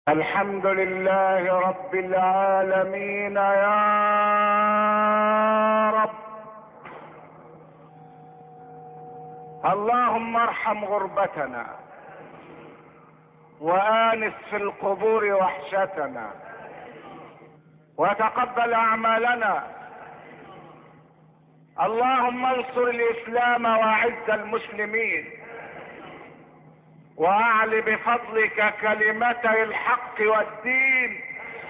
الحمد لله رب العالمين يا رب. اللهم ارحم غربتنا وآنس في القبور وحشتنا وتقبل اعمالنا. اللهم انصر الاسلام واعز المسلمين واعل بفضلك كلمتي الحق والدين.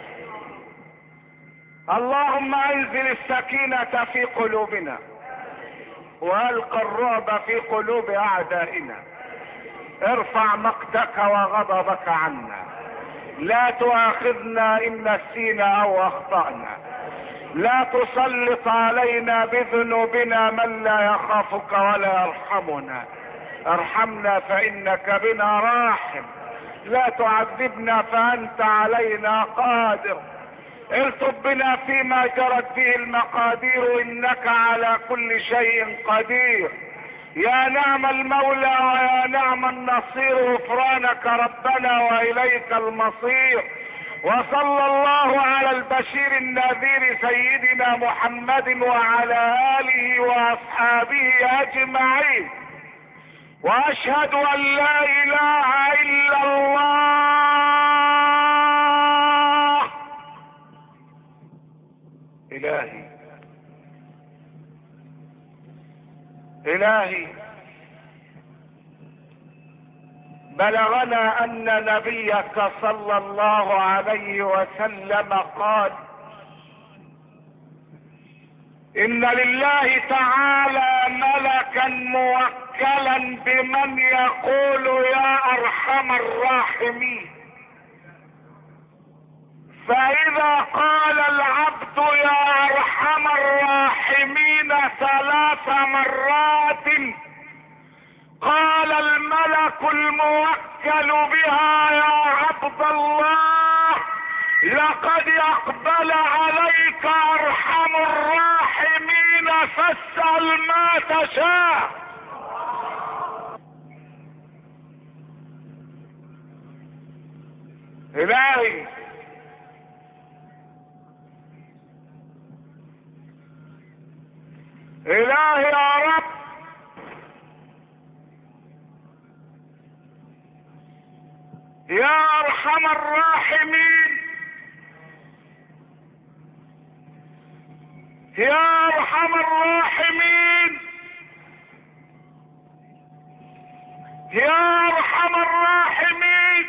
اللهم انزل السكينة في قلوبنا والق الرعب في قلوب اعدائنا. ارفع مقتك وغضبك عنا، لا تؤاخذنا ان نسينا او اخطأنا، لا تسلط علينا بذنوبنا من لا يخافك ولا يرحمنا. ارحمنا فانك بنا راحم، لا تعذبنا فانت علينا قادر. الطب بنا فيما جرت به المقادير، انك على كل شيء قدير. يا نعم المولى ويا نعم النصير، غفرانك ربنا واليك المصير. وصلى الله على البشير النذير سيدنا محمد وعلى اله واصحابه اجمعين. واشهد ان لا اله الا الله. الهي بلغنا ان نبيك صلى الله عليه وسلم قال: ان لله تعالى ملكا موكلا بمن يقول يا ارحم الراحمين، فاذا قال العبد يا ارحم الراحمين 3 مرات قال الملك الموكل بها: يا عبد الله، لقد اقبل عليك ارحم الراحمين، فاسأل ما تشاء. الهي يا رب، يا ارحم الراحمين، يا ارحم الراحمين، يا ارحم الراحمين،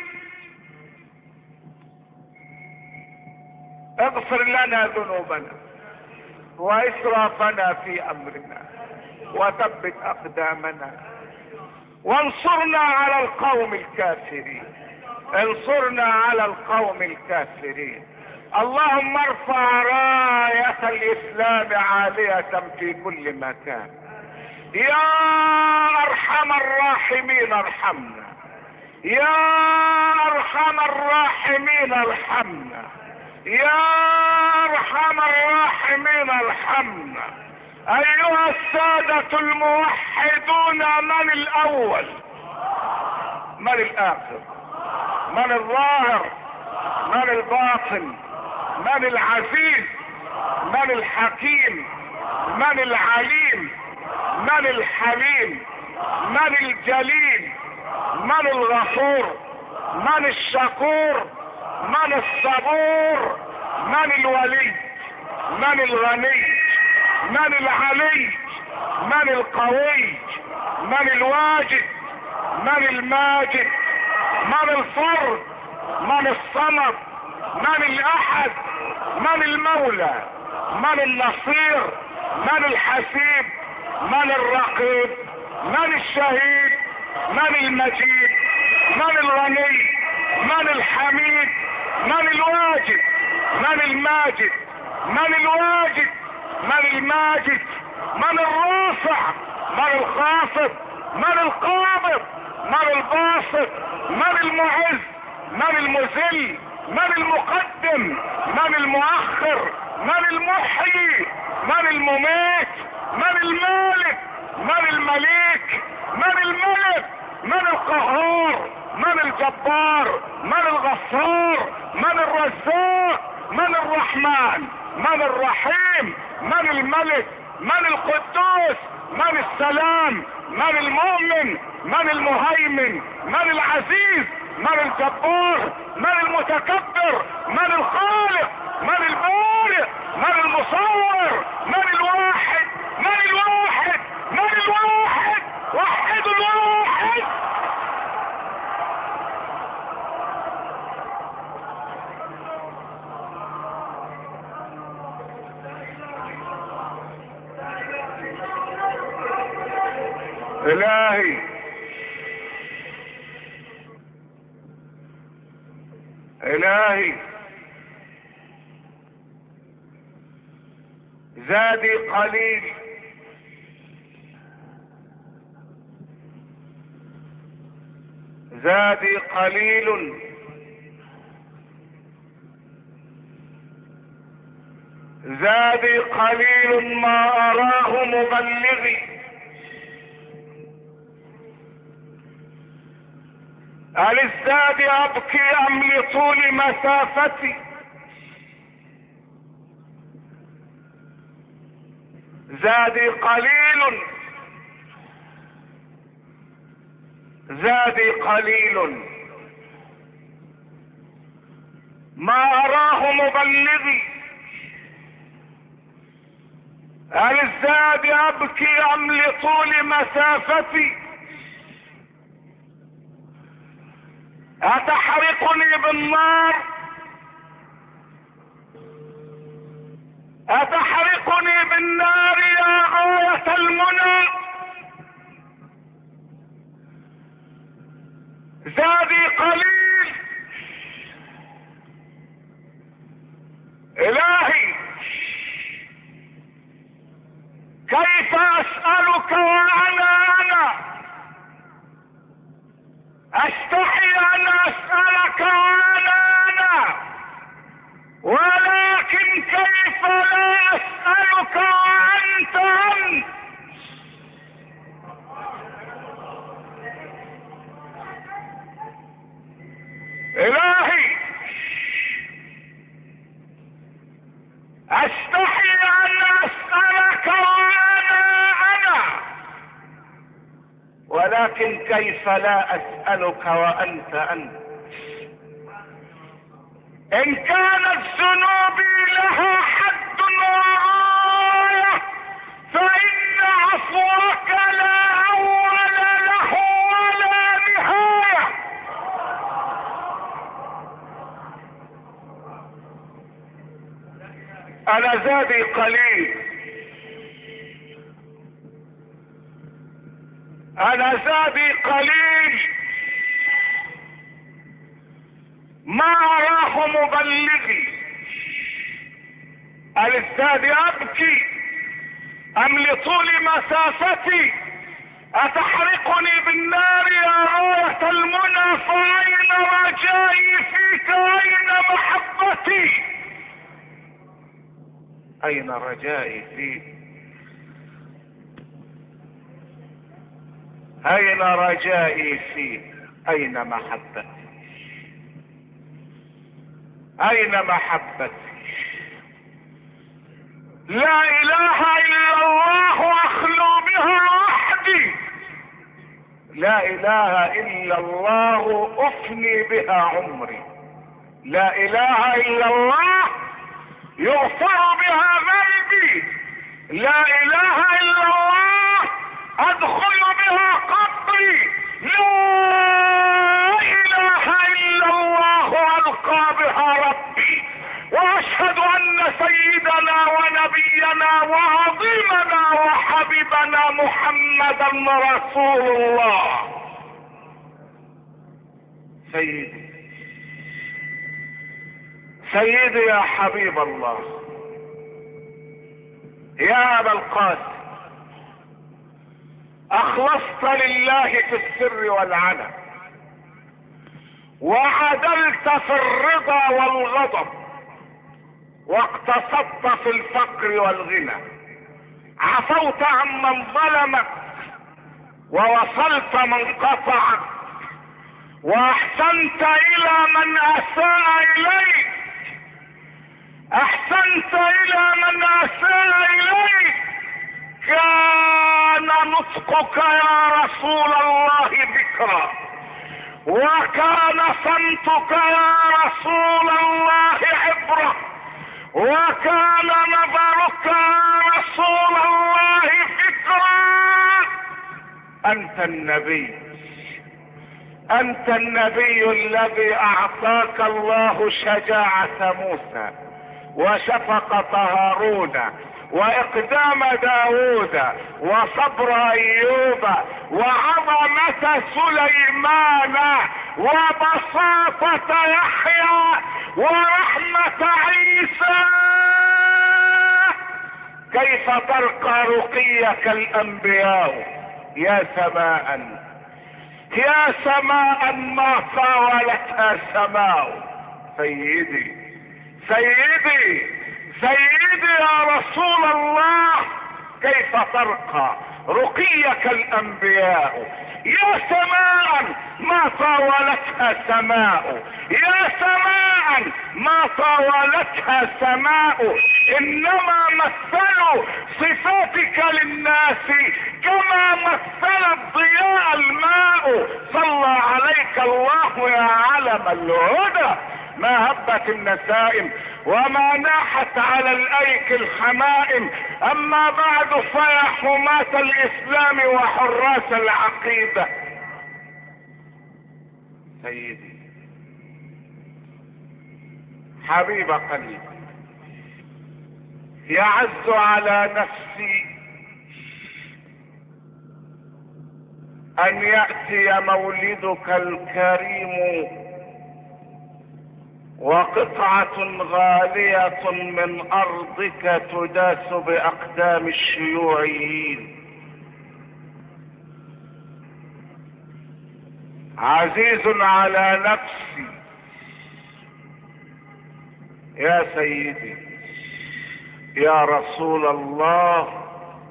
اغفر لنا ذنوبنا واسرافنا في امرنا وثبت اقدامنا وانصرنا على القوم الكافرين. انصرنا على القوم الكافرين. اللهم ارفع راية الاسلام عالية في كل مكان. يا ارحم الراحمين ارحمنا، يا ارحم الراحمين ارحمنا، يا ارحم الراحمين ارحمنا. ايها السادة الموحدون، من الاول؟ من الاخر؟ من الظاهر؟ من الباطن؟ من العزيز؟ من الحكيم؟ من العليم؟ من الحليم؟ من الجليل؟ من الغفور؟ من الشكور؟ من الصبور؟ من الولي؟ من الغني؟ من العلي؟ من القوي؟ من الواجد؟ من الماجد؟ من الفرد؟ من الصمد؟ من الاحد؟ من المولى؟ من النصير؟ من الحسيب؟ من الرقيب؟ من الشهيد؟ من المجيد؟ من الغني؟ من الحميد؟ من الواجد؟ من الماجد؟ من الواجد؟ من الماجد؟ من الرافع؟ من الخافض؟ من القابض؟ من الباسط؟ من المعز؟ من المذل؟ من المقدم؟ من المؤخر؟ من المحيي؟ من المميت؟ من المالك؟ من المليك؟ من الملك؟ من القهار؟ من الجبار؟ من الغفار؟ من الرزاق؟ من الرحمن؟ من الرحيم؟ من الملك؟ من القدوس؟ من السلام؟ من المؤمن؟ من المهيمن؟ من العزيز؟ من الجبار؟ من المتكبر؟ من الخالق؟ من البارئ؟ من المصور؟ من الواحد؟ من الواحد؟ من الواحد؟ وحد الواحد. الهي الهي زادي قليل، زادي قليل، زادي قليل ما أراه مبلغي. هل الزاد أبكي أم لطول مسافتي؟ زادي قليل، زادي قليل ما أراه مبلغي. هل الزاد أبكي أم لطول مسافتي؟ أتحرقني بالنار؟ أتحرقني بالنار يا غاية المنى؟ زادي قليل. إلهي كيف أسألك وأنا أستحي أن أسألك وأنا ولكن كيف لا أسألك وأنت أنت؟ إلهي أستحي أن أسألك وأنا ولكن كيف لا أسألك وأنت أنت؟ إن كانت ذنوبي لها حد وغاية فإن عفوك لا أول له ولا نهاية. أنا زادي قليل، أنا زادي قليل ما أراه مبلغي. هل الزاد أبكي أم لطول مسافتي؟ أتحرقني بالنار يا غاية المنى؟ فأين رجائي فيك؟ أين محبتي؟ أين رجائي فيك؟ أين رجائي فيك؟ أين محبتي؟ أين محبتي؟ لا إله إلا الله أخلو بها وحدي، لا إله إلا الله أفني بها عمري، لا إله إلا الله يغفر بها ذنبي، لا إله إلا الله أدخل بها قبري، لا إله إلا الله ألقى بها ربي. وأشهد أن سيدنا ونبينا وعظيمنا وحبيبنا محمدا رسول الله. سيدي سيدي يا حبيب الله، يا أبا القاسم، أخلصت لله في السر والعلن، وعدلت في الرضا والغضب، واقتصدت في الفقر والغنى، عفوت عمن ظلمك ووصلت من قطعك، واحسنت الى من اساء اليك، احسنت الى من اساء اليك. كان نطقك يا رسول الله ذكرا، وكان صمتك يا رسول الله عبرة، وكان نظرك يا رسول الله فكرا. انت النبي، انت النبي الذي اعطاك الله شجاعة موسى وشفقة هارون واقدام داود وصبر ايوب وعظمة سليمان وبساطة يحيى ورحمة عيسى. كيف ترقى رقيك الانبياء يا سماء، يا سماء ما طاولتها سماء. سيدي سيدي سيدي يا رسول الله، كيف ترقى رقيك الانبياء يا سماء ما طاولتها سماء، يا سماء ما طاولتها سماء. انما مثلوا صفاتك للناس كما مثل الضياء الماء. صلى عليك الله يا علم الهدى. ما هبت النسائم وما ناحت على الايك الحمائم. اما بعد فيا حماة الاسلام وحراس العقيدة، سيدي حبيب قلبي، يعز على نفسي ان يأتي مولدك الكريم وقطعة غالية من ارضك تداس باقدام الشيوعيين. عزيز على نفسي يا سيدي يا رسول الله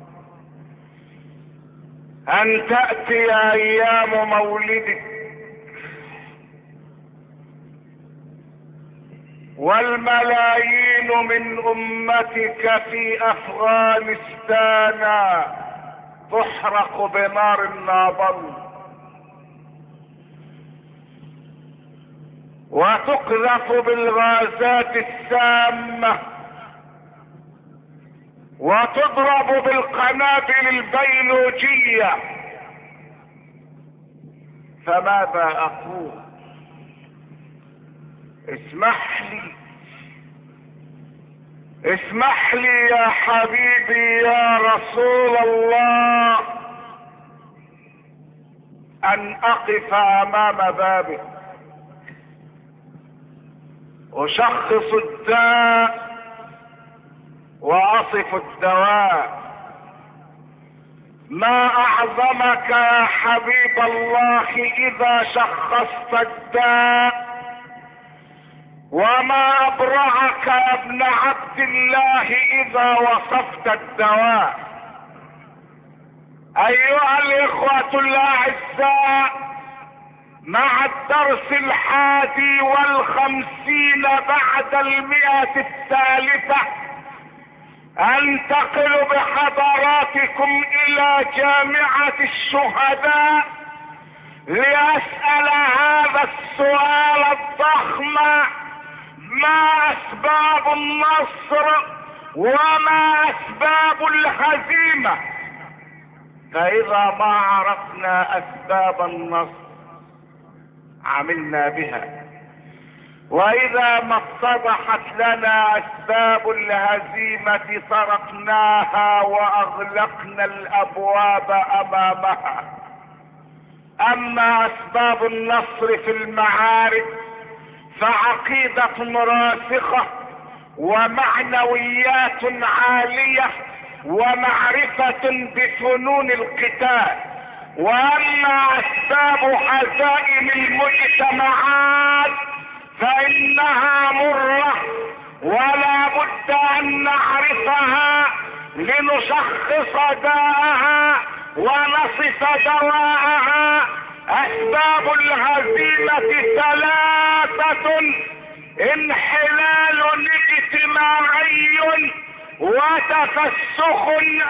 ان تأتي ايام مولدك والملايين من امتك في افغانستان تحرق بنار النابل وتقذف بالغازات السامة وتضرب بالقنابل البيولوجية. فماذا اقول؟ اسمح لي يا حبيبي يا رسول الله ان اقف امام بابك اشخص الداء واصف الدواء. ما اعظمك يا حبيب الله اذا شخصت الداء، وما ابرعك يا ابن عبد الله اذا وصفت الدواء. ايها الاخوة الاعزاء، مع الدرس 51 بعد 100 الثالثة انتقل بحضراتكم الى جامعة الشهداء لاسأل هذا السؤال الضخم: ما اسباب النصر وما اسباب الهزيمة؟ فاذا ما عرفنا اسباب النصر عملنا بها، واذا ما اتضحت لنا اسباب الهزيمة تركناها واغلقنا الابواب امامها. اما اسباب النصر في المعارك فعقيدة راسخة ومعنويات عالية ومعرفة بفنون القتال. واما اسباب هزائم المجتمعات فانها مرة ولا بد ان نعرفها لنشخص داءها ونصف دواءها. اسباب الهزيمة ثلاثة: انحلال اجتماعي، وتفسخ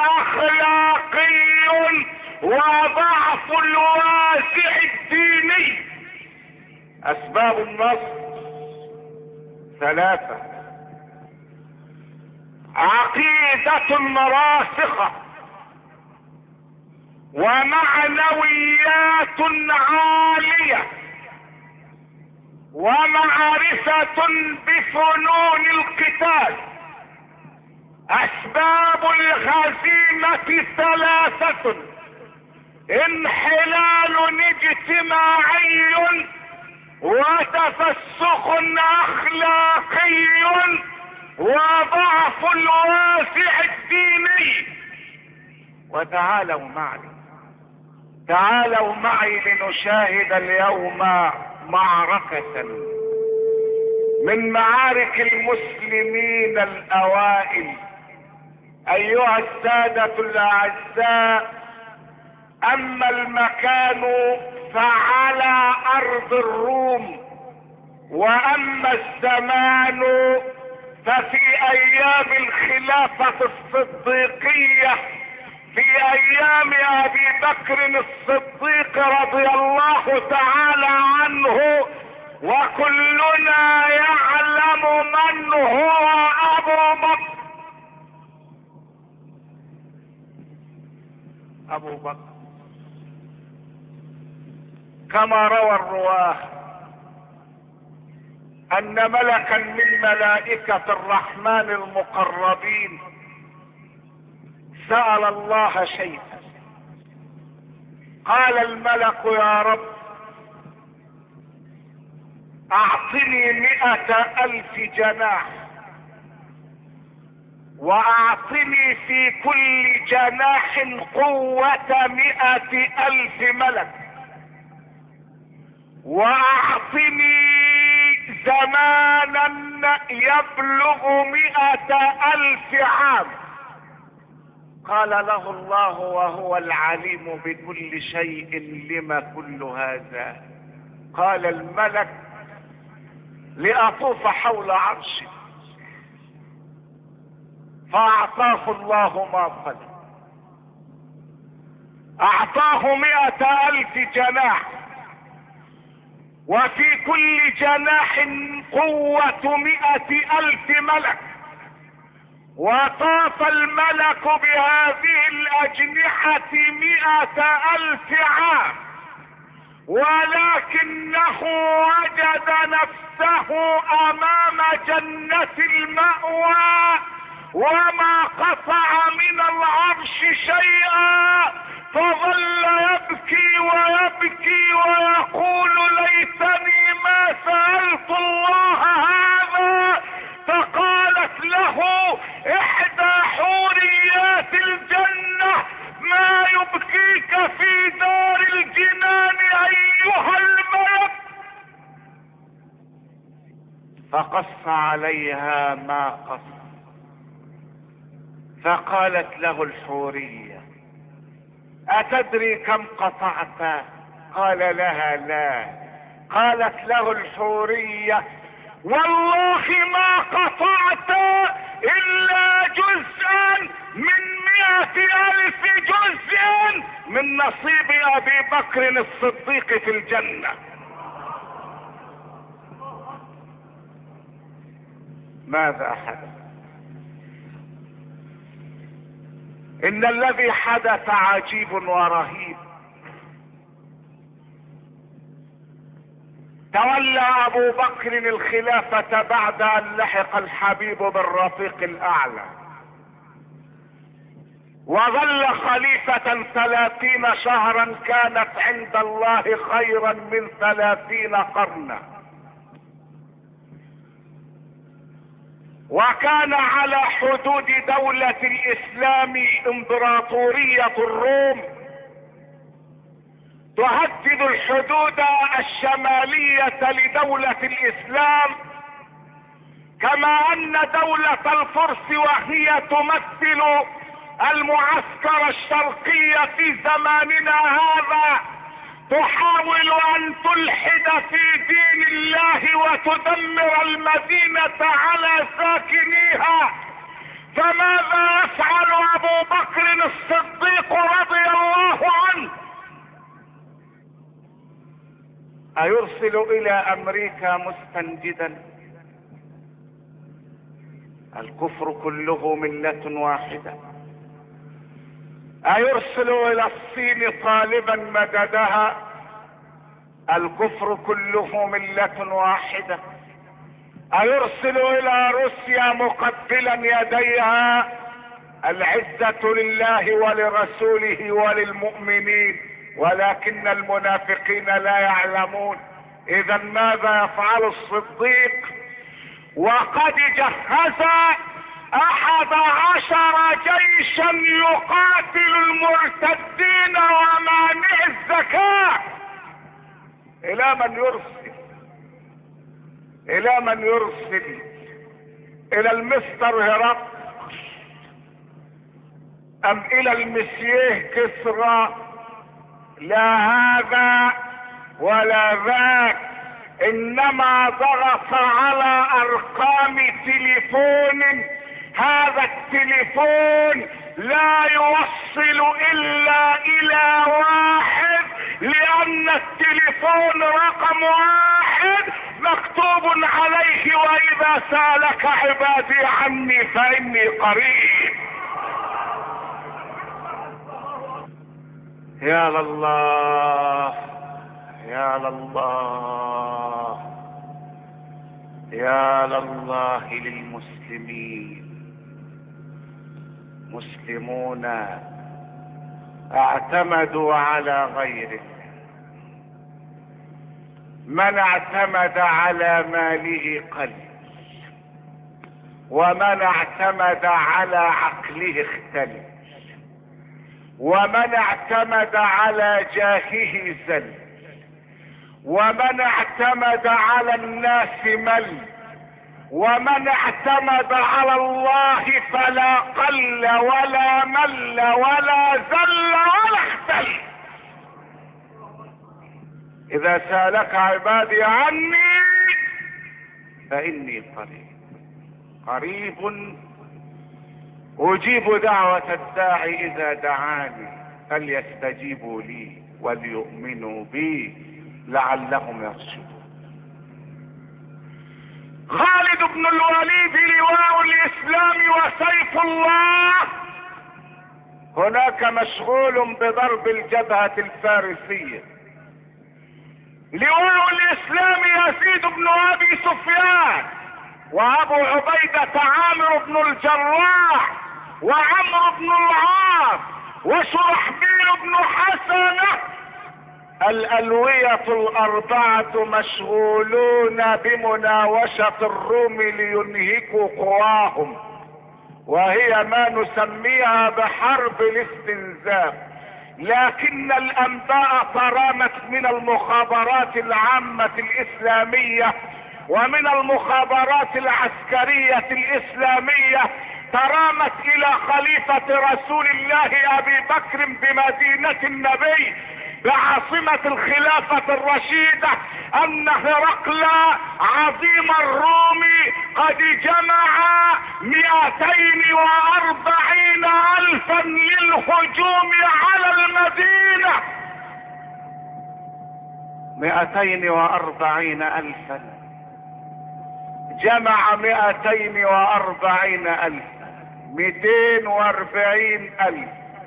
اخلاقي، وضعف الوازع الديني. اسباب النصر ثلاثة: عقيدة راسخة، ومعنويات عالية، ومعرفة بفنون القتال. اسباب الهزيمة ثلاثة: انحلال اجتماعي، وتفسخ اخلاقي، وضعف الوازع الديني. وتعالوا معي لنشاهد اليوم معركة من معارك المسلمين الاوائل. ايها السادة الاعزاء، اما المكان فعلى ارض الروم، واما الزمان ففي ايام الخلافة الصديقية، في ايام ابي بكر الصديق رضي الله تعالى عنه. وكلنا يعلم من هو ابو بكر كما روى الرواه ان ملكا من ملائكة الرحمن المقربين سأل الله شيئا. قال الملك: يا رب، اعطني 100,000 جناح، واعطني في كل جناح قوة 100,000 ملك، واعطني زمانا يبلغ 100,000 عام. قال له الله وهو العليم بكل شيء: لما كل هذا؟ قال الملك: لأطوف حول عرشه. فأعطاه الله ما طلب، أعطاه 100,000 جناح، وفي كل جناح قوة 100,000 ملك. وطاف الملك بهذه الأجنحة 100,000 عام، ولكنه وجد نفسه أمام جنة المأوى، وما قطع من العرش شيئا، فظل يبكي ويبكي ويقول: ليتني ما سألت الله هذا. فقالت له احدى حوريات الجنة: ما يبكيك في دار الجنان ايها الملك؟ فقص عليها ما قص. فقالت له الحورية: اتدري كم قطعت؟ قال لها: لا. قالت له الحورية: والله ما قطعت الا جزءا من 100,000 جزء من نصيب ابي بكر الصديق في الجنة. ماذا حدث؟ ان الذي حدث عجيب ورهيب. تولى ابو بكر الخلافة بعد ان لحق الحبيب بالرفيق الاعلى، وظل خليفة 30 شهرا كانت عند الله خيرا من 30 قرنا. وكان على حدود دولة الاسلام امبراطورية الروم تهدد الحدود الشمالية لدولة الاسلام، كما ان دولة الفرس وهي تمثل المعسكر الشرقي في زماننا هذا تحاول ان تلحد في دين الله وتدمر المدينة على ساكنيها، فماذا يفعل ابو بكر الصديق رضي الله عنه؟ ايرسل الى امريكا مستنجدا؟ الكفر كله ملة واحدة. ايرسل الى الصين طالبا مددها؟ الكفر كله ملة واحدة. ايرسل الى روسيا مقبلا يديها؟ العزة لله ولرسوله وللمؤمنين، ولكن المنافقين لا يعلمون. اذا ماذا يفعل الصديق وقد جهز 11 جيشا يقاتل المرتدين ومانع الزكاة؟ الى من يرسل؟ الى من يرسل؟ الى المستر هرقل ام الى المسييه كسرى؟ لا هذا ولا ذاك، انما ضغط على ارقام تليفون، هذا التليفون لا يوصل الا الى واحد، لان التليفون رقم 1 مكتوب عليه واذا سالك عبادي عني فاني قريب. يا لله يا لله يا لله للمسلمين. مسلمون اعتمدوا على غيره. من اعتمد على ماله قل، ومن اعتمد على عقله اختل، ومن اعتمد على جاهه زل، ومن اعتمد على الناس مل، ومن اعتمد على الله فلا قل ولا مل ولا زل ولا اختل. اذا سالك عبادي عني فاني قريب اجيب دعوة الداعي اذا دعاني، فليستجيبوا لي وليؤمنوا بي لعلهم يرشدون. خالد بن الوليد لواء الاسلام وسيف الله هناك مشغول بضرب الجبهة الفارسية. لواء الاسلام يزيد بن ابي سفيان، وابو عبيدة عامر بن الجراح، وعمرو بن العاص، وشرحبيل بن حسنة. الألوية الأربعة مشغولون بمناوشة الروم لينهكوا قواهم، وهي ما نسميها بحرب الاستنزاف. لكن الأنباء ترامت من المخابرات العامة الإسلامية ومن المخابرات العسكرية الإسلامية، ترامت إلى خليفة رسول الله أبي بكر بمدينة النبي بعاصمة الخلافة الرشيدة أن هرقل عظيم الروم قد جمع 240,000 للهجوم على المدينة. 240,000 جمع 240,000 240,000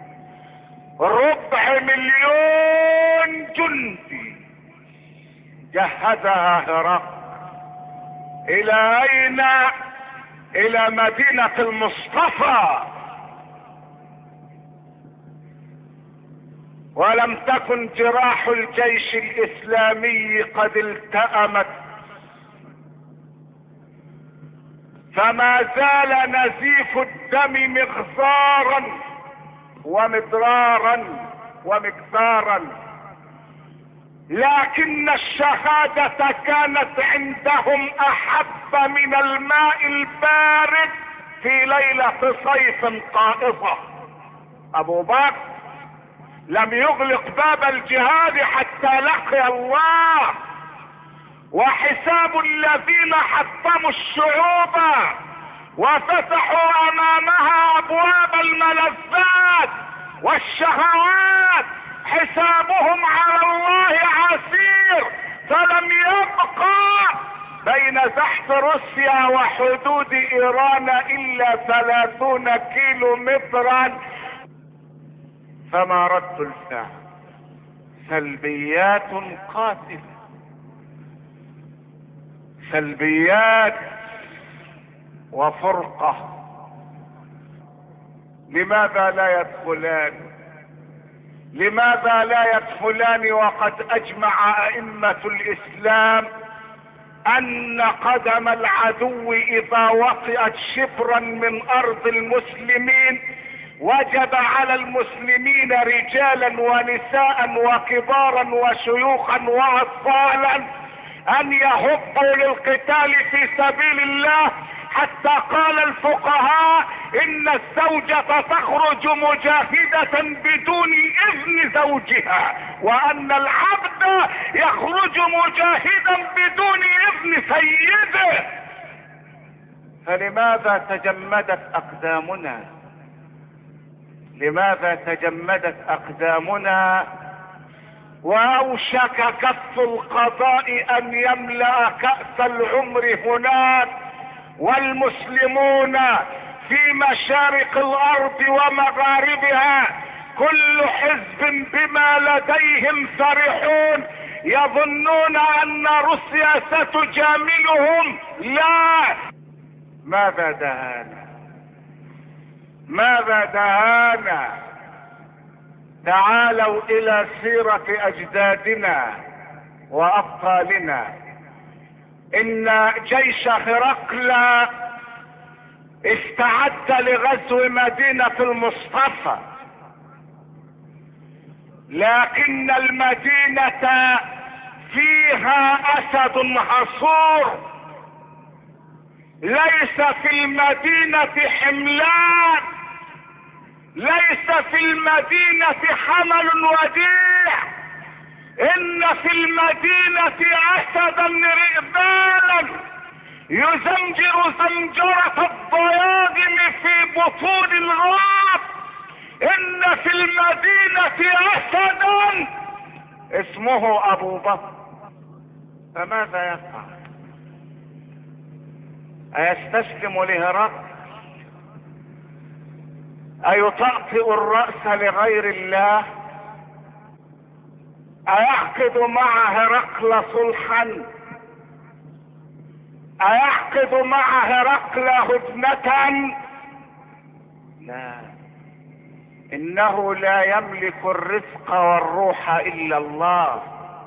500,000 جندي جهزها هرقل. الى اين؟ الى مدينة المصطفى. ولم تكن جراح الجيش الاسلامي قد التأمت، فما زال نزيف الدم مغزارا ومضرارا ومكثارا، لكن الشهادة كانت عندهم احب من الماء البارد في ليلة صيف قائصة. ابو بكر لم يغلق باب الجهاد حتى لقي الله. وحساب الذين حطموا الشعوب وفتحوا امامها ابواب الملذات والشهوات حسابهم على الله عسير. فلم يبقى بين زحف روسيا وحدود ايران الا 30 كيلو مترا. فما رد الفعل؟ سلبيات قاتلة، سلبيات وفرقة. لماذا لا يدخلان؟ لماذا لا يدخلان وقد اجمع ائمة الاسلام ان قدم العدو اذا وطئت شبرا من ارض المسلمين وجب على المسلمين رجالا ونساء وكبارا وشيوخا واطفالا ان يهبوا للقتال في سبيل الله. حتى قال الفقهاء ان الزوجة تخرج مجاهدة بدون اذن زوجها، وان العبد يخرج مجاهدا بدون اذن سيده. فلماذا تجمدت اقدامنا؟ لماذا تجمدت اقدامنا واوشك كف القضاء ان يملأ كأس العمر هناك، والمسلمون في مشارق الارض ومغاربها كل حزب بما لديهم فرحون، يظنون ان روسيا ستجاملهم. لا. ماذا دهانا؟ ماذا دهانا؟ تعالوا الى سيرة اجدادنا وابطالنا. ان جيش هرقل استعد لغزو مدينة المصطفى، لكن المدينة فيها اسد هصور. ليس في المدينة حملان، ليس في المدينة حمل وديع، ان في المدينة اسدا رئبانا يزمجر زمجرة الضياغم في بطون الغاب. ان في المدينة اسدا اسمه ابو بكر. فماذا يفعل؟ ايستسلم لهرقل؟ ايطأطئ الرأس لغير الله؟ ايعقد مع هرقل صلحا؟ ايعقد مع هرقل هدنة؟ لا، انه لا يملك الرزق والروح الا الله.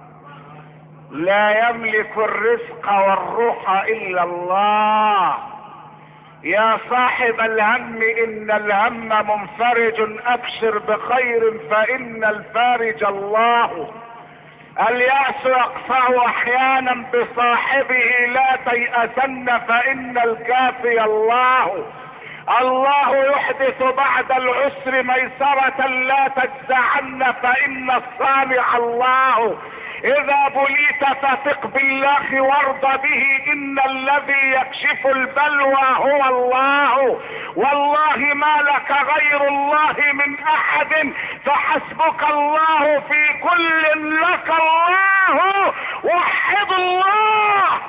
لا يملك الرزق والروح الا الله. يا صاحب الهم ان الهم منفرج، ابشر بخير فان الفارج الله. اليأس يقطع احيانا بصاحبه، لا تيأسن فان الكافي الله. الله يحدث بعد العسر ميسرة، لا تجزعن فان الصانع الله. اذا بليت فثق بالله وارض به، ان الذي يكشف البلوى هو الله. والله ما لك غير الله من احد، فحسبك الله في كل لك الله. وحد الله.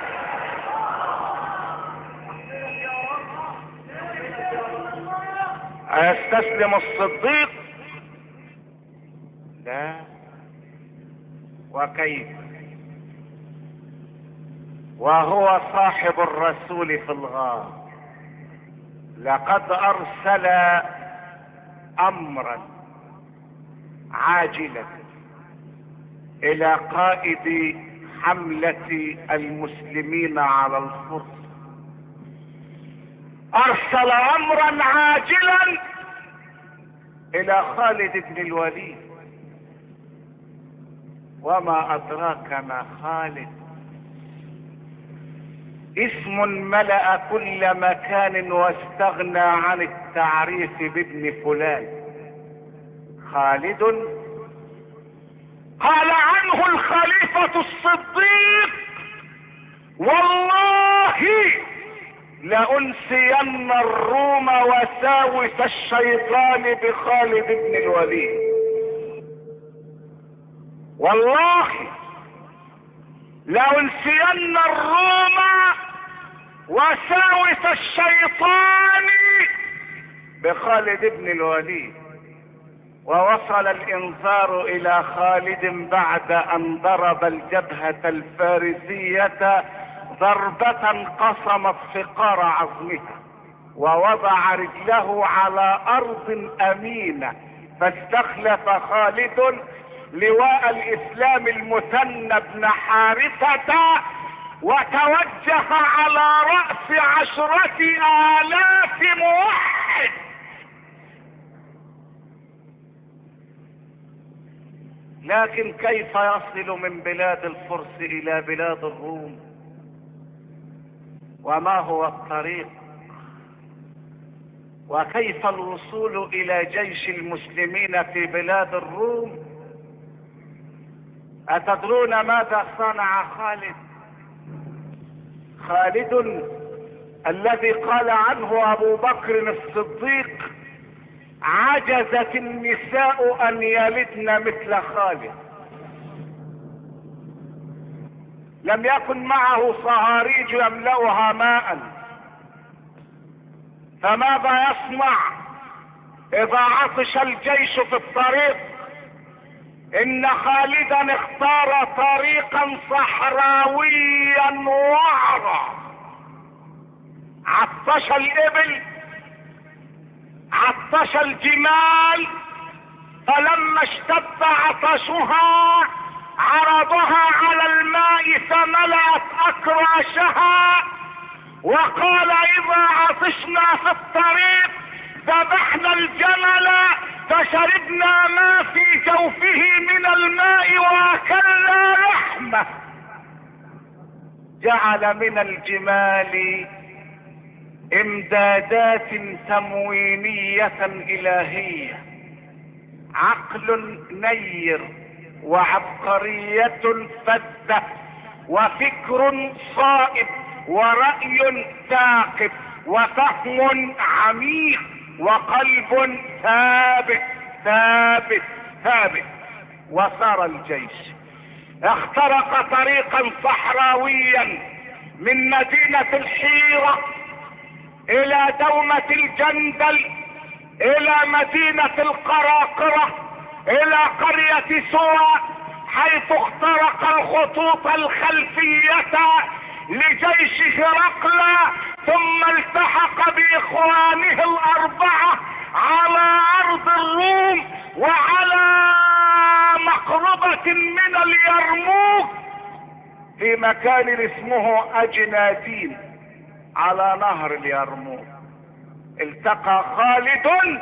أيستسلم الصديق؟ لا. وكيف وهو صاحب الرسول في الغار؟ لقد ارسل امرا عاجلا الى قائد حملة المسلمين على الفرس. ارسل امرا عاجلا الى خالد بن الوليد. وما ادراك ما خالد؟ اسم ملأ كل مكان واستغنى عن التعريف بابن فلان. خالد قال عنه الخليفة الصديق: والله لأنسين الروم وساوس الشيطان بخالد بن الوليد. والله لأنسين الروم وساوس الشيطان بخالد بن الوليد. ووصل الانذار الى خالد بعد ان ضرب الجبهة الفارسية ضربة قصمت فقار عظمها، ووضع رجله على ارض امينة، فاستخلف خالد لواء الاسلام المثنى بن حارثة وتوجه على رأس 10,000 موحد. لكن كيف يصل من بلاد الفرس الى بلاد الروم؟ وما هو الطريق؟ وكيف الوصول الى جيش المسلمين في بلاد الروم؟ أتدرون ماذا صنع خالد؟ خالد الذي قال عنه ابو بكر الصديق: عجزت النساء ان يلدن مثل خالد. لم يكن معه صهاريج يملأها ماء، فماذا يصنع اذا عطش الجيش في الطريق؟ ان خالدا اختار طريقا صحراويا وعرا. عطش الابل، عطش الجمال، فلما اشتد عطشها عرضها على الماء فملأت اكراشها، وقال: اذا عطشنا في الطريق ذبحنا الجمل فشربنا ما في جوفه من الماء واكلنا لحمه. جعل من الجمال امدادات تموينية الهية، عقل نير وعبقرية فذة وفكر صائب ورأي ثاقب وفهم عميق وقلب ثابت ثابت ثابت. وصار الجيش اخترق طريقا صحراويا من مدينة الحيرة الى دومة الجندل الى مدينة القراقرة الى قرية سوى، حيث اخترق الخطوط الخلفية لجيش هرقل، ثم التحق باخوانه الاربعة على ارض الروم وعلى مقربة من اليرموك في مكان اسمه اجنادين على نهر اليرموك. التقى خالد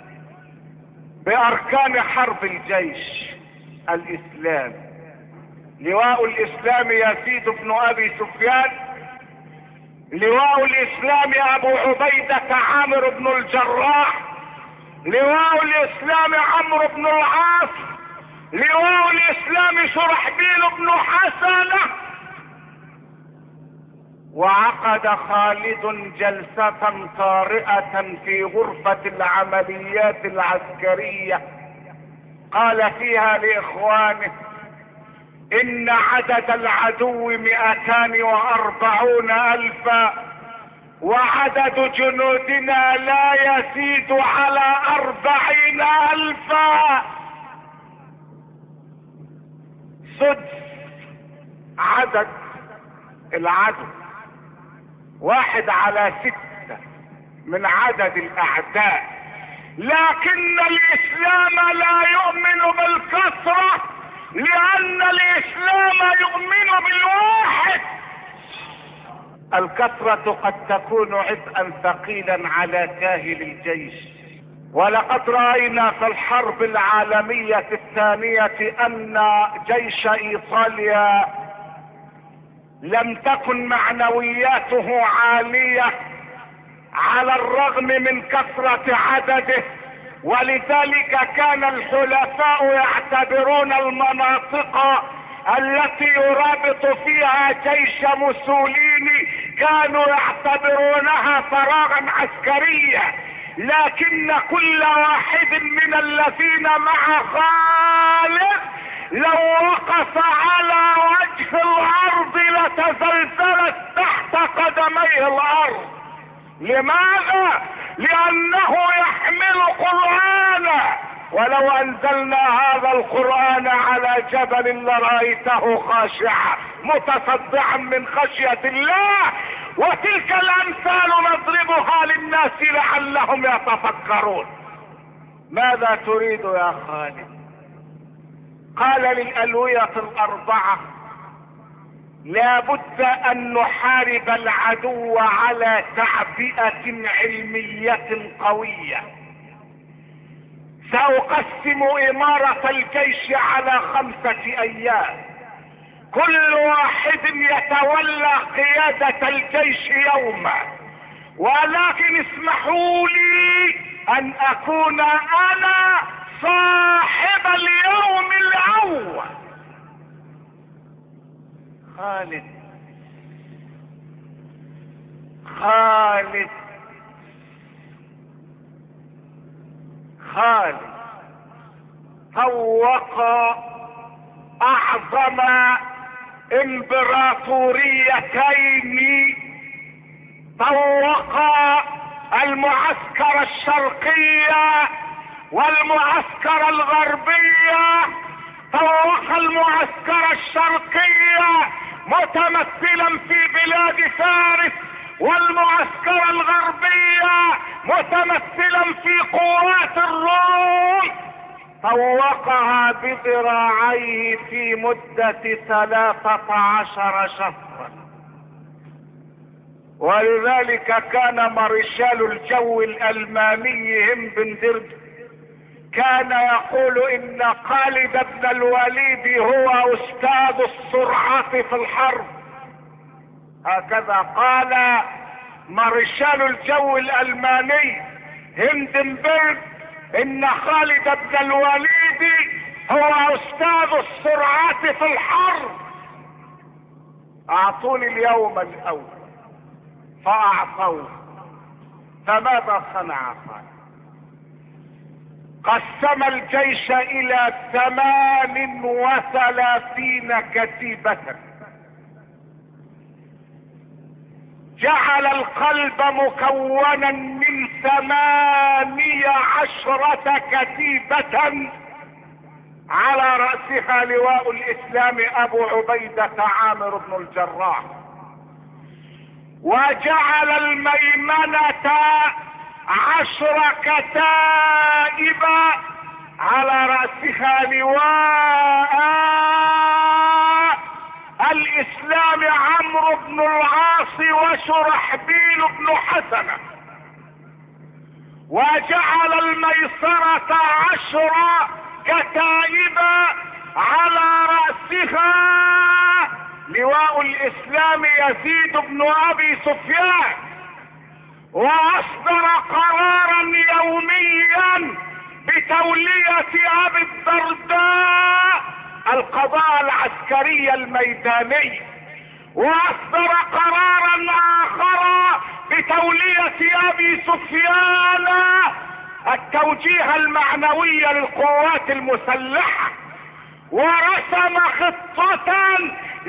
باركان حرب الجيش الاسلام. لواء الاسلام يزيد بن ابي سفيان، لواء الاسلام ابو عبيدة عامر بن الجراح، لواء الاسلام عمرو بن العاص، لواء الاسلام شرحبيل بن حسنة. وعقد خالد جلسة طارئة في غرفة العمليات العسكرية قال فيها لاخوانه: ان عدد العدو 240,000 وعدد جنودنا لا يزيد على 40,000. سدس عدد العدو، 1/6 من عدد الاعداء. لكن الاسلام لا يؤمن بالكثرة، لان الاسلام يؤمن بالواحد. الكثرة قد تكون عبئا ثقيلا على كاهل الجيش، ولقد رأينا في الحرب العالمية الثانية ان جيش ايطاليا لم تكن معنوياته عالية على الرغم من كثرة عدده، ولذلك كان الحلفاء يعتبرون المناطق التي يرابط فيها جيش موسوليني كانوا يعتبرونها فراغا عسكريا، لكن كل واحد من الذين مع خالد لو وقف على وجه الارض لتزلزلت تحت قدميه الارض. لماذا؟ لانه يحمل قرآنا، ولو انزلنا هذا القرآن على جبل لرأيته خاشعا متصدعا من خشية الله. وتلك الامثال نضربها للناس لعلهم يتفكرون. ماذا تريد يا خالد؟ قال للألوية الأربعة: لا بد أن نحارب العدو على تعبئة علمية قوية. سأقسم إمارة الجيش على 5 أيام، كل واحد يتولى قيادة الجيش يوما، ولكن اسمحوا لي أن أكون أنا صاحب اليوم الأول. خالد فوق أعظم امبراطوريتين، فوق المعسكر الشرقي والمعسكر الغربي. فوق المعسكر الشرقي متمثلا في بلاد فارس، والمعسكر الغربي متمثلا في قوات الروم. فوقها بذراعيه في مدة 13 شهرا. ولذلك كان مارشال الجو الألماني هندنبرغ كان يقول ان خالد بن الوليد هو استاذ السرعة في الحرب. هكذا قال مارشال الجو الألماني هندنبرغ ان خالد بن الوليد هو استاذ السرعة في الحرب. اعطوني اليوم الاول، فاعطوه. فماذا صنع خالد؟ قسم الجيش الى 38 كتيبة، جعل القلب مكونا من 18 كتيبة على رأسها لواء الاسلام ابو عبيدة عامر بن الجراح، وجعل الميمنة 10 كتائب على رأسها لواء الاسلام عمرو بن العاص وشرحبيل بن حسنة، وجعل الميسرة 10 كتائب على رأسها لواء الاسلام يزيد بن ابي سفيان، واصدر قرارا يوميا بتولية ابي الدرداء القضاء العسكري الميداني، واصدر قرارا اخر بتولية ابي سفيان التوجيه المعنوي للقوات المسلحة، ورسم خطة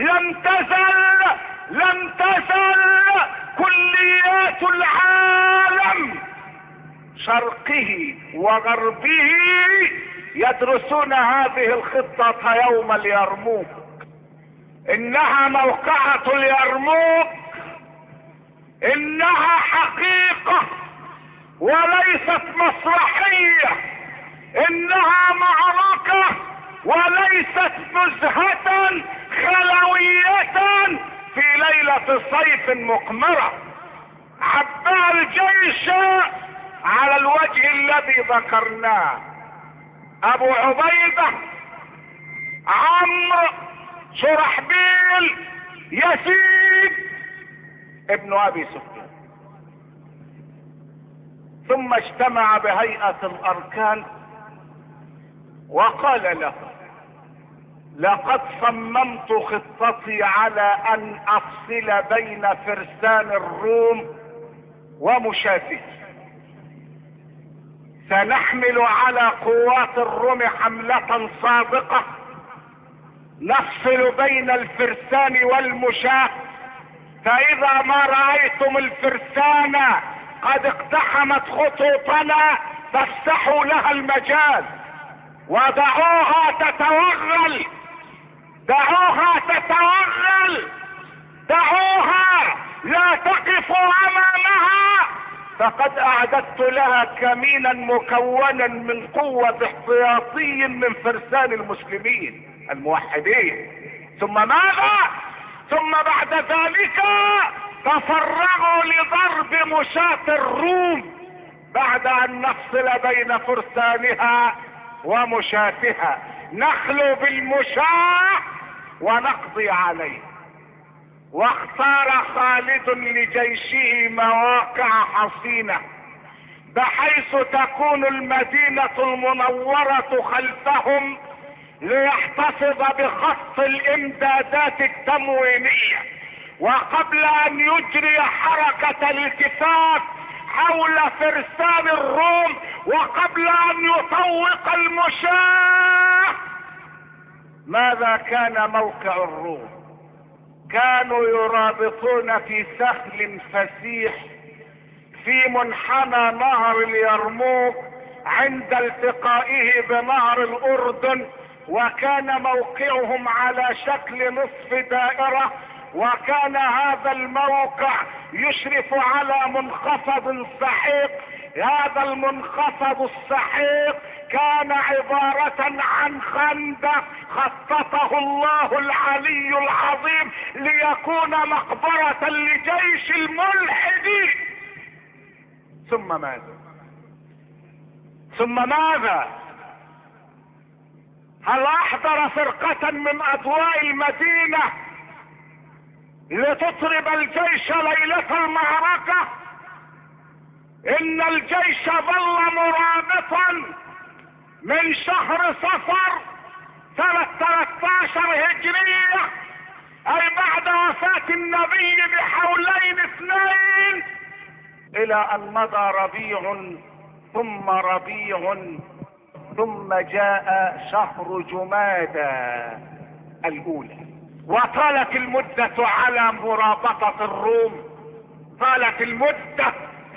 لم تزل كليات العالم شرقه وغربه يدرسون هذه الخطة يوم اليرموك. انها موقعة اليرموك، انها حقيقة وليست مسرحية، انها معركة وليست نزهة خلوية في ليلة صيف مقمرة. عبى الجيش على الوجه الذي ذكرناه: ابو عبيدة، عمرو، شرحبيل، يزيد ابن ابي سفيان. ثم اجتمع بهيئة الاركان وقال له: لقد صممت خطتي على ان افصل بين فرسان الروم ومشاته. سنحمل على قوات الروم حملة سابقة نفصل بين الفرسان والمشاة، فاذا ما رأيتم الفرسان قد اقتحمت خطوطنا فافسحوا لها المجال ودعوها تتوغل، دعوها تتوغل، دعوها لا تقفوا امامها، فقد اعددت لها كمينا مكونا من قوة احتياطي من فرسان المسلمين الموحدين. ثم ماذا؟ ثم بعد ذلك تفرغوا لضرب مشاة الروم بعد ان نفصل بين فرسانها ومشاتها، نخلو بالمشاة ونقضي عليه. واختار خالد لجيشه مواقع حصينة بحيث تكون المدينة المنورة خلفهم ليحتفظ بخط الامدادات التموينية، وقبل ان يجري حركة الالتفاف حول فرسان الروم وقبل ان يطوق المشاة. ماذا كان موقع الروم؟ كانوا يرابطون في سهل فسيح في منحنى نهر اليرموك عند التقائه بنهر الاردن، وكان موقعهم على شكل نصف دائرة، وكان هذا الموقع يشرف على منخفض سحيق. هذا المنخفض السحيق كان عبارة عن خندق خططه الله العلي العظيم ليكون مقبرة لجيش الملحدين. ثم ماذا؟ ثم ماذا؟ هل احضر فرقة من اضواء المدينة لتطرب الجيش ليلة المعركة؟ ان الجيش ظل مرابطا من شهر صفر سنة 13 هجرية، اي بعد وفاة النبي بحولين 2، الى ان مضى ربيع ثم ربيع ثم جاء شهر جمادى الاولى، وطالت المدة على مرابطة الروم، طالت المدة،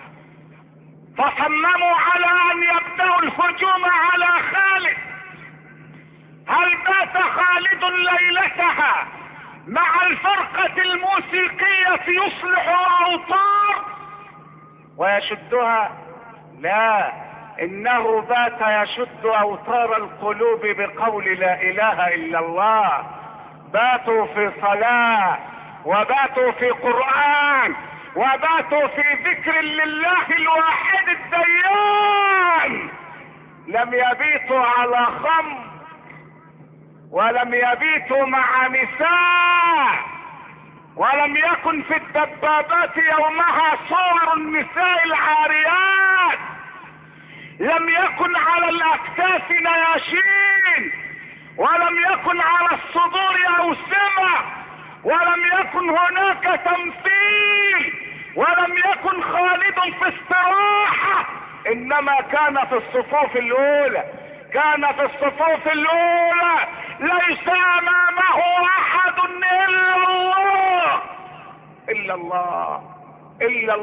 فصمموا على ان يبدأوا الهجوم على خالد. هل بات خالد ليلتها مع الفرقة الموسيقية يصلح اوتار ويشدها؟ لا، انه بات يشد اوتار القلوب بقول لا اله الا الله. باتوا في صلاة وباتوا في قرآن وباتوا في ذكر لله الواحد الديان. لم يبيتوا على خمر ولم يبيتوا مع نساء، ولم يكن في الدبابات يومها صور النساء العاريات، لم يكن على الاكتاف نياشين، ولم يكن على الصدور اوسمة، ولم يكن هناك تمثيل، ولم يكن خالد في استراحة، انما كان في الصفوف الاولى، كان في الصفوف الاولى، ليس امامه احد الا الله، الا الله، الا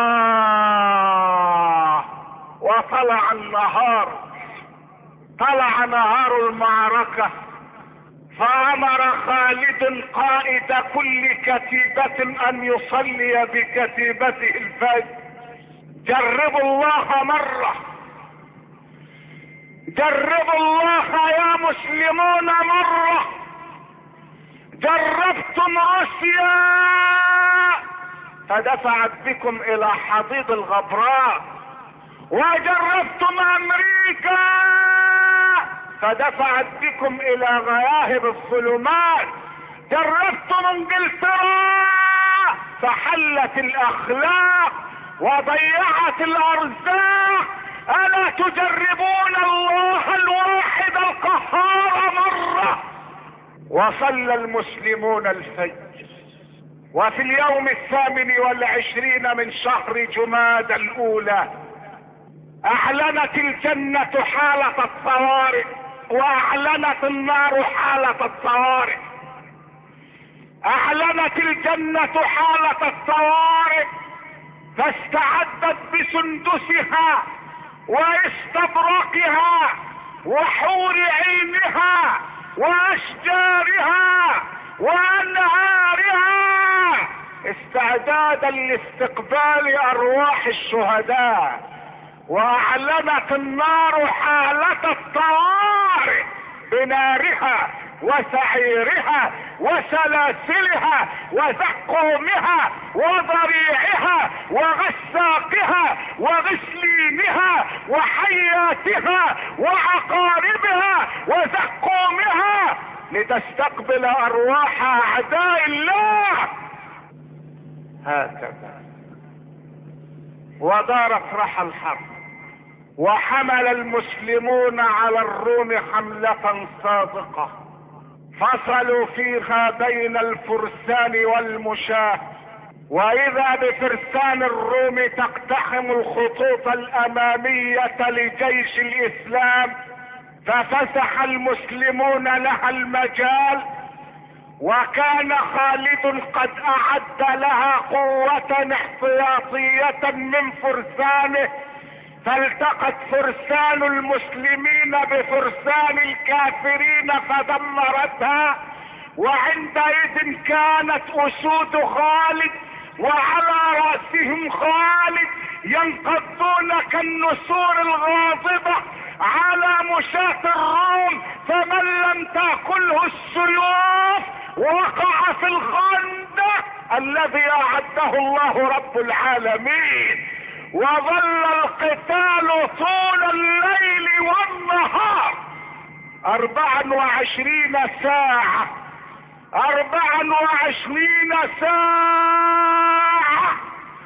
الله. وطلع النهار، طلع نهار المعركة، فامر خالد قائد كل كتيبة ان يصلي بكتيبته الفجر. جربوا الله مرة، جربوا الله يا مسلمون مرة. جربتم روسيا فدفعت بكم الى حضيض الغبراء، وجربتم امريكا فدفعت بكم الى غياهب الظلمات. جربتم انجلترا فحلت الاخلاق وضيعت الارزاق. الا تجربون الله الواحد القهار مرة؟ وصلى المسلمون الفجر، وفي اليوم 28 من شهر جماد الاولى اعلنت الجنة حالة الطوارئ، واعلنت النار حالة الطوارئ. اعلنت الجنة حالة الطوارئ، فاستعدت بسندسها واستبرقها وحور عينها واشجارها وانهارها استعدادا لاستقبال ارواح الشهداء. واعلنت النار حالة الطوارئ بنارها وسعيرها وسلاسلها وزقومها وضريعها وغساقها وغسلينها وحياتها وعقاربها وزقومها لتستقبل ارواح اعداء الله. هكذا ودارت رحى الحرب، وحمل المسلمون على الروم حملة صادقة، فصلوا فيها بين الفرسان والمشاة، واذا بفرسان الروم تقتحم الخطوط الامامية لجيش الاسلام، ففسح المسلمون لها المجال. وكان خالد قد اعد لها قوة احتياطية من فرسانه، فالتقت فرسان المسلمين بفرسان الكافرين فدمرتها. وعندئذ كانت اسود خالد وعلى رأسهم خالد ينقضون كالنسور الغاضبة على مشاة الروم، فمن لم تأكله السيوف وقع في الخندق الذي اعده الله رب العالمين. وظل القتال طول الليل والنهار 24 ساعة، 24 ساعة.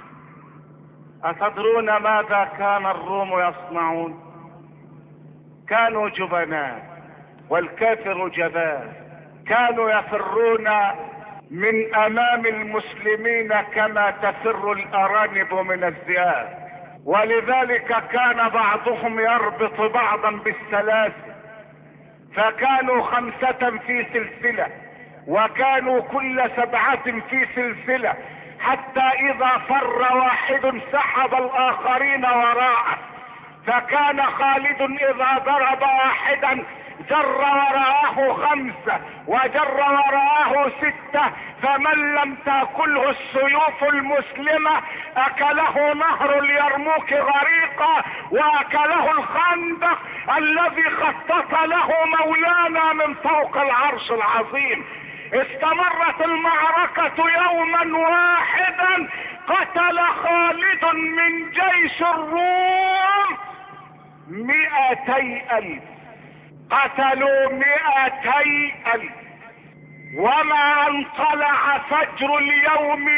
أتدرون ماذا كان الروم يصنعون؟ كانوا جبناء والكافر جبان، كانوا يفرون من امام المسلمين كما تفر الارانب من الذئاب. ولذلك كان بعضهم يربط بعضا بالسلاسل، فكانوا 5 في سلسلة، وكانوا كل 7 في سلسلة، حتى اذا فر واحد سحب الاخرين وراءه. فكان خالد اذا ضرب واحدا جر وراءه 5 وجر وراءه 6، فمن لم تأكله السيوف المسلمة اكله نهر اليرموك غريقا، واكله الخندق الذي خطط له مولانا من فوق العرش العظيم. استمرت المعركة يوما واحدا، قتل خالد من جيش الروم 200,000، قتلوا 200,000. وما ان طلع فجر اليوم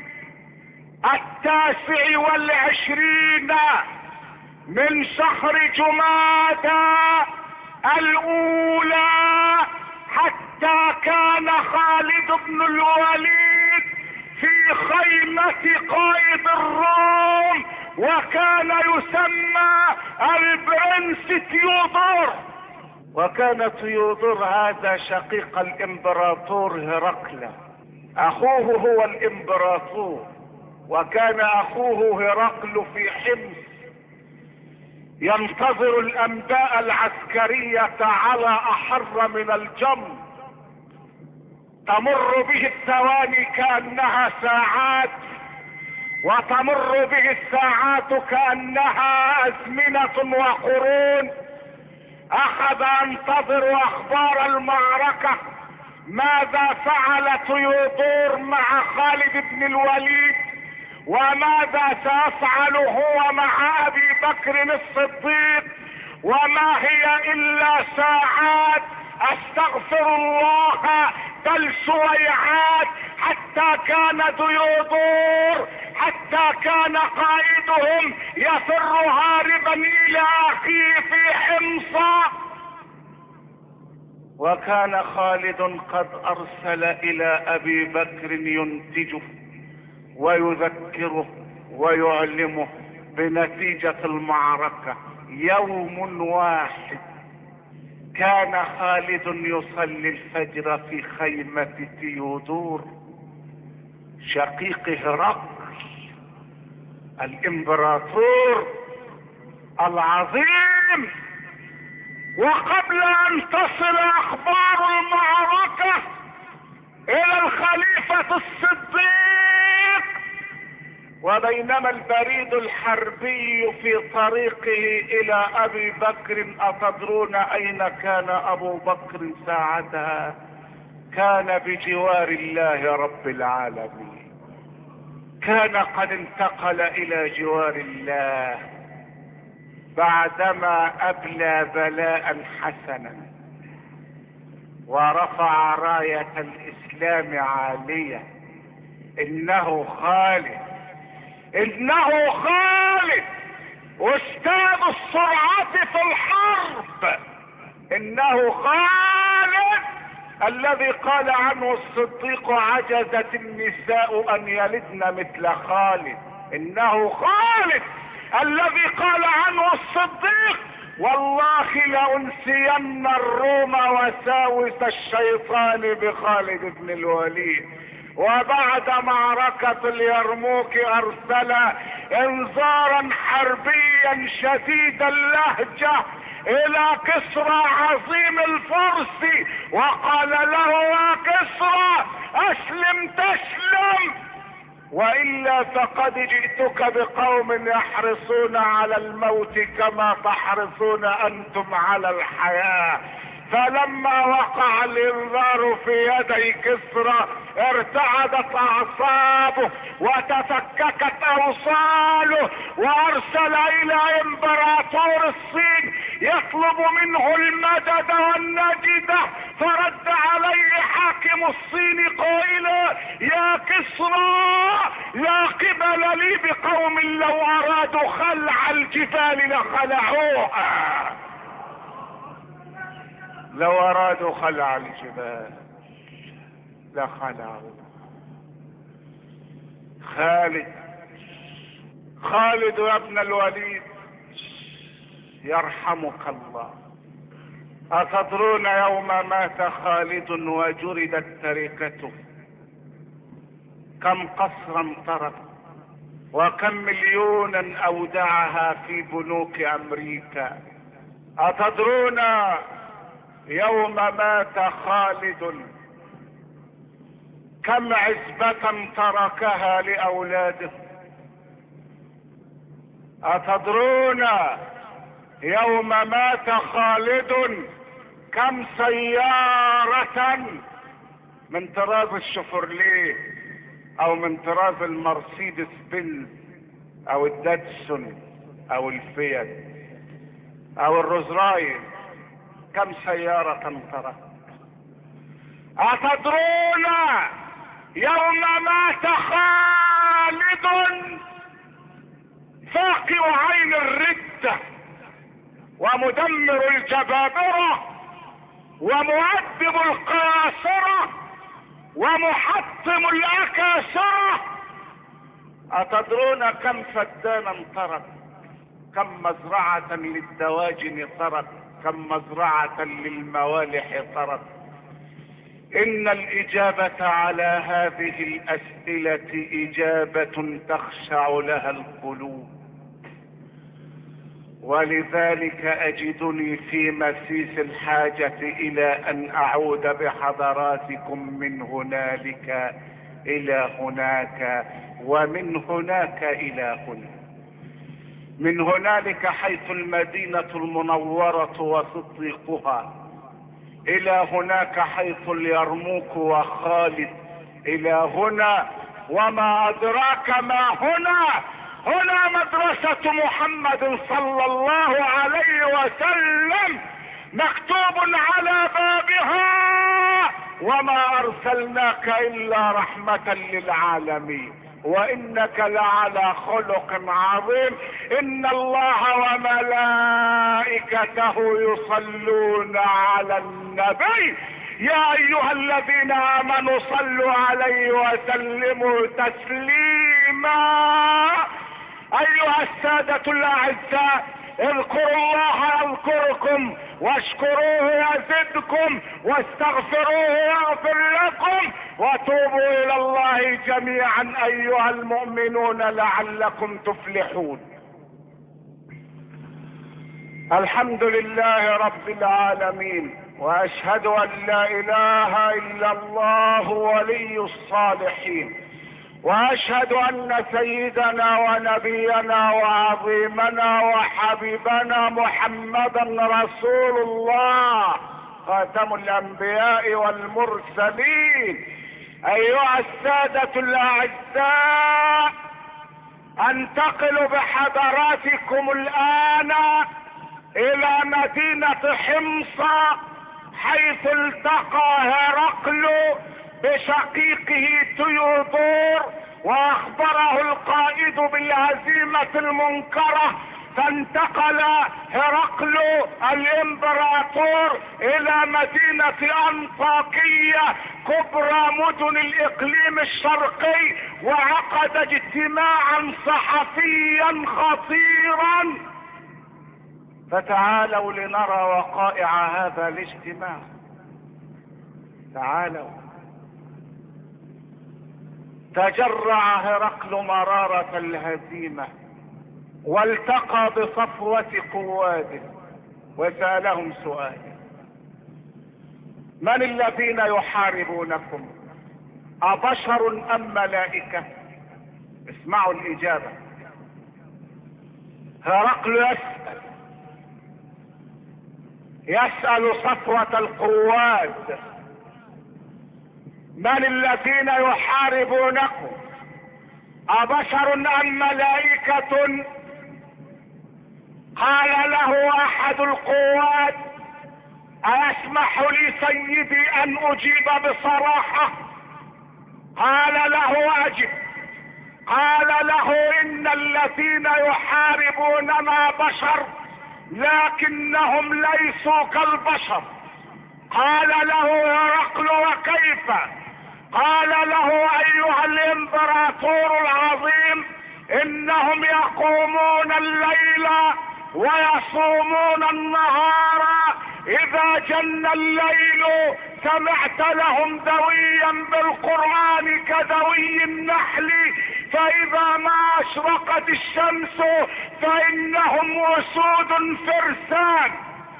29 من شهر جمادى الاولى حتى كان خالد بن الوليد في خيمة قائد الروم، وكان يسمى البرنس تيودور. وكان تيودور هذا شقيق الامبراطور هرقل، اخوه هو الامبراطور، وكان اخوه هرقل في حمص ينتظر الانباء العسكرية على احر من الجمر. تمر به الثواني كأنها ساعات، وتمر به الساعات كأنها ازمنة وقرون. اخذ ينتظر اخبار المعركة، ماذا فعل تيودور مع خالد بن الوليد، وماذا سيفعل هو مع ابي بكر الصديق. وما هي الا ساعات، استغفر الله، بل سويعات، حتى كان تيودور حتى كان قائدهم يفر هاربا الى اخيه في حمص. وكان خالد قد ارسل الى ابي بكر ينتجه ويذكره ويعلمه بنتيجة المعركة. يوم واحد كان خالد يصلي الفجر في خيمة تيودور شقيق هرقل الامبراطور العظيم. وقبل ان تصل اخبار المعركة الى الخليفة الصديق، وبينما البريد الحربي في طريقه الى ابي بكر، اتدرون اين كان ابو بكر ساعتها؟ كان بجوار الله رب العالمين، كان قد انتقل الى جوار الله بعدما ابلى بلاء حسنا ورفع راية الاسلام عالية. انه خالد، انه خالد استاذ السرعة في الحرب، انه خالد الذي قال عنه الصديق عجزت النساء ان يلدن مثل خالد. انه خالد الذي قال عنه الصديق والله لأنسين الروم وساوس الشيطان بخالد بن الوليد. وبعد معركة اليرموك ارسل انذارا حربيا شديد اللهجة الى كسرى عظيم الفرس، وقال له يا كسرى اسلم تسلم، والا فقد جئتك بقوم يحرصون على الموت كما تحرصون انتم على الحياة. فلما وقع الانذار في يدي كسرى ارتعدت اعصابه وتفككت اوصاله، وارسل الى امبراطور الصين يطلب منه المدد والنجدة، فرد عليه حاكم الصين قائلا يا كسرى لا قبل لي بقوم لو ارادوا خلع الجبال لخلعوها، لو ارادوا خلع الجبال لخلعوا. خالد يا ابن الوليد يرحمك الله، أتدرون يوم مات خالد وجردت تركته كم قصرا ترك وكم مليونا اودعها في بنوك امريكا؟ أتدرون يوم مات خالد كم عزبة تركها لأولاده؟ أتدرون يوم مات خالد كم سيارة من طراز الشفرليه او من طراز المرسيدس بنز او الداتسون او الفيات او الروزرايل، كم سيارة ترك؟ أتدرون يوم مات خالد فاقع عين الردة ومدمر الجبابرة ومؤدب القاصرة ومحطم الأكاسرة، أتدرون كم فدانا ترك؟ كم مزرعة للدواجن ترك؟ كم مزرعة للموالح ترك؟ إن الإجابة على هذه الأسئلة إجابة تخشع لها القلوب، ولذلك أجدني في مسيس الحاجة إلى أن أعود بحضراتكم من هنالك إلى هناك، ومن هناك إلى هنا. من هنالك حيث المدينة المنورة وصديقها، إلى هناك حيث اليرموك وخالد، إلى هنا وما أدراك ما هنا. هنا مدرسة محمد صلى الله عليه وسلم، مكتوب على بابها وما أرسلناك إلا رحمة للعالمين. وانك لعلى خلق عظيم. ان الله وملائكته يصلون على النبي يا ايها الذين امنوا صلوا عليه وسلموا تسليما. ايها السادة الاعزاء، اذكروا الله يذكركم، واشكروه يزدكم، واستغفروه يغفر لكم، وتوبوا الى الله جميعا ايها المؤمنون لعلكم تفلحون. الحمد لله رب العالمين، واشهد ان لا اله الا الله ولي الصالحين، واشهد ان سيدنا ونبينا وعظيمنا وحبيبنا محمدا رسول الله خاتم الانبياء والمرسلين. ايها السادة الاعزاء، انتقل بحضراتكم الان الى مدينة حمص، حيث التقى هرقل بشقيقه تيودور، واخبره القائد بالهزيمة المنكرة، فانتقل هرقل الامبراطور الى مدينة انطاكية كبرى مدن الاقليم الشرقي، وعقد اجتماعا صحفيا خطيرا. فتعالوا لنرى وقائع هذا الاجتماع. تعالوا. تجرع هرقل مرارة الهزيمة، والتقى بصفوة قواده، وسألهم سؤال: من الذين يحاربونكم؟ أبشر أم ملائكة؟ اسمعوا الإجابة. هرقل يسأل صفوة القواد: من الذين يحاربونكم؟ أبشر أم ملائكة؟ قال له احد القوات: أيسمح لي سيدي ان اجيب بصراحة؟ قال له: اجب. قال له: ان الذين يحاربوننا بشر، لكنهم ليسوا كالبشر. قال له هرقل: وكيف؟ قال له: ايها الامبراطور العظيم، انهم يقومون الليل ويصومون النهار، اذا جن الليل سمعت لهم دويا بالقرآن كدوي النحل، فاذا ما اشرقت الشمس فانهم اسود فرسان،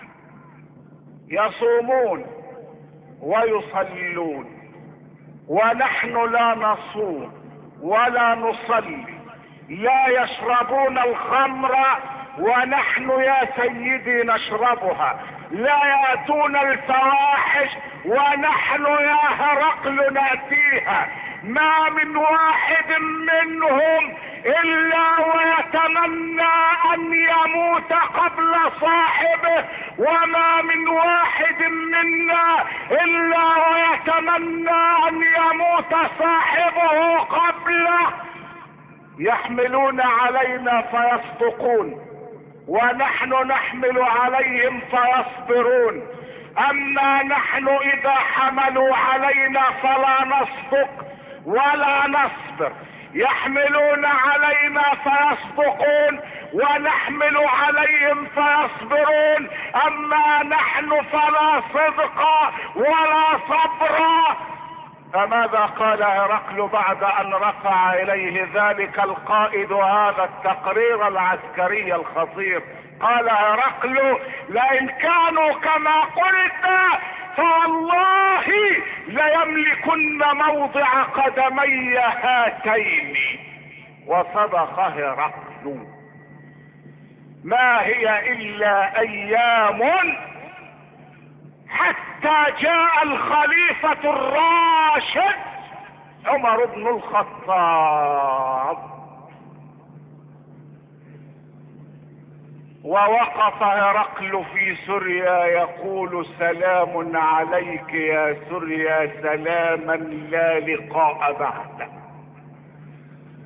يصومون ويصلون، ونحن لا نصوم ولا نصلي. لا يشربون الخمر ونحن يا سيدي نشربها. لا يأتون الفواحش ونحن يا هرقل نأتيها. ما من واحد منهم الا ويتمنى ان يموت قبل صاحبه، وما من واحد منا الا ويتمنى ان يموت صاحبه قبله. يحملون علينا فيصدقون، ونحن نحمل عليهم فيصبرون. اما نحن اذا حملوا علينا فلا نصدق ولا نصبر. يحملون علينا فيصدقون ونحمل عليهم فيصبرون، اما نحن فلا صدق ولا صبر. فماذا قال هرقل بعد ان رفع اليه ذلك القائد هذا التقرير العسكري الخطير؟ قال هرقل: لئن كانوا كما قلت فوالله ليملكن موضع قدمي هاتين. وصدق هرقل. ما هي الا ايام حتى جاء الخليفة الراشد عمر بن الخطاب، ووقف هرقل في سوريا يقول: سلام عليك يا سوريا، سلاما لا لقاء بعده.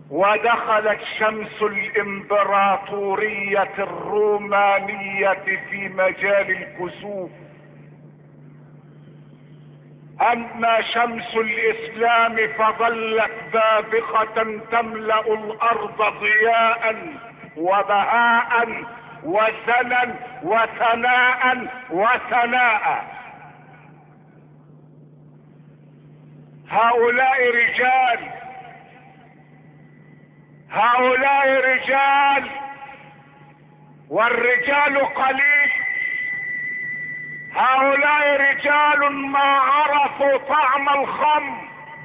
ودخلت شمس الامبراطورية الرومانية في مجال الكسوف. اما شمس الاسلام فظلت بابقة تملأ الارض ضياء وبهاء وسنا وثناء وثناء. هؤلاء رجال والرجال قليل. هؤلاء رجال ما عرفوا طعم الخمر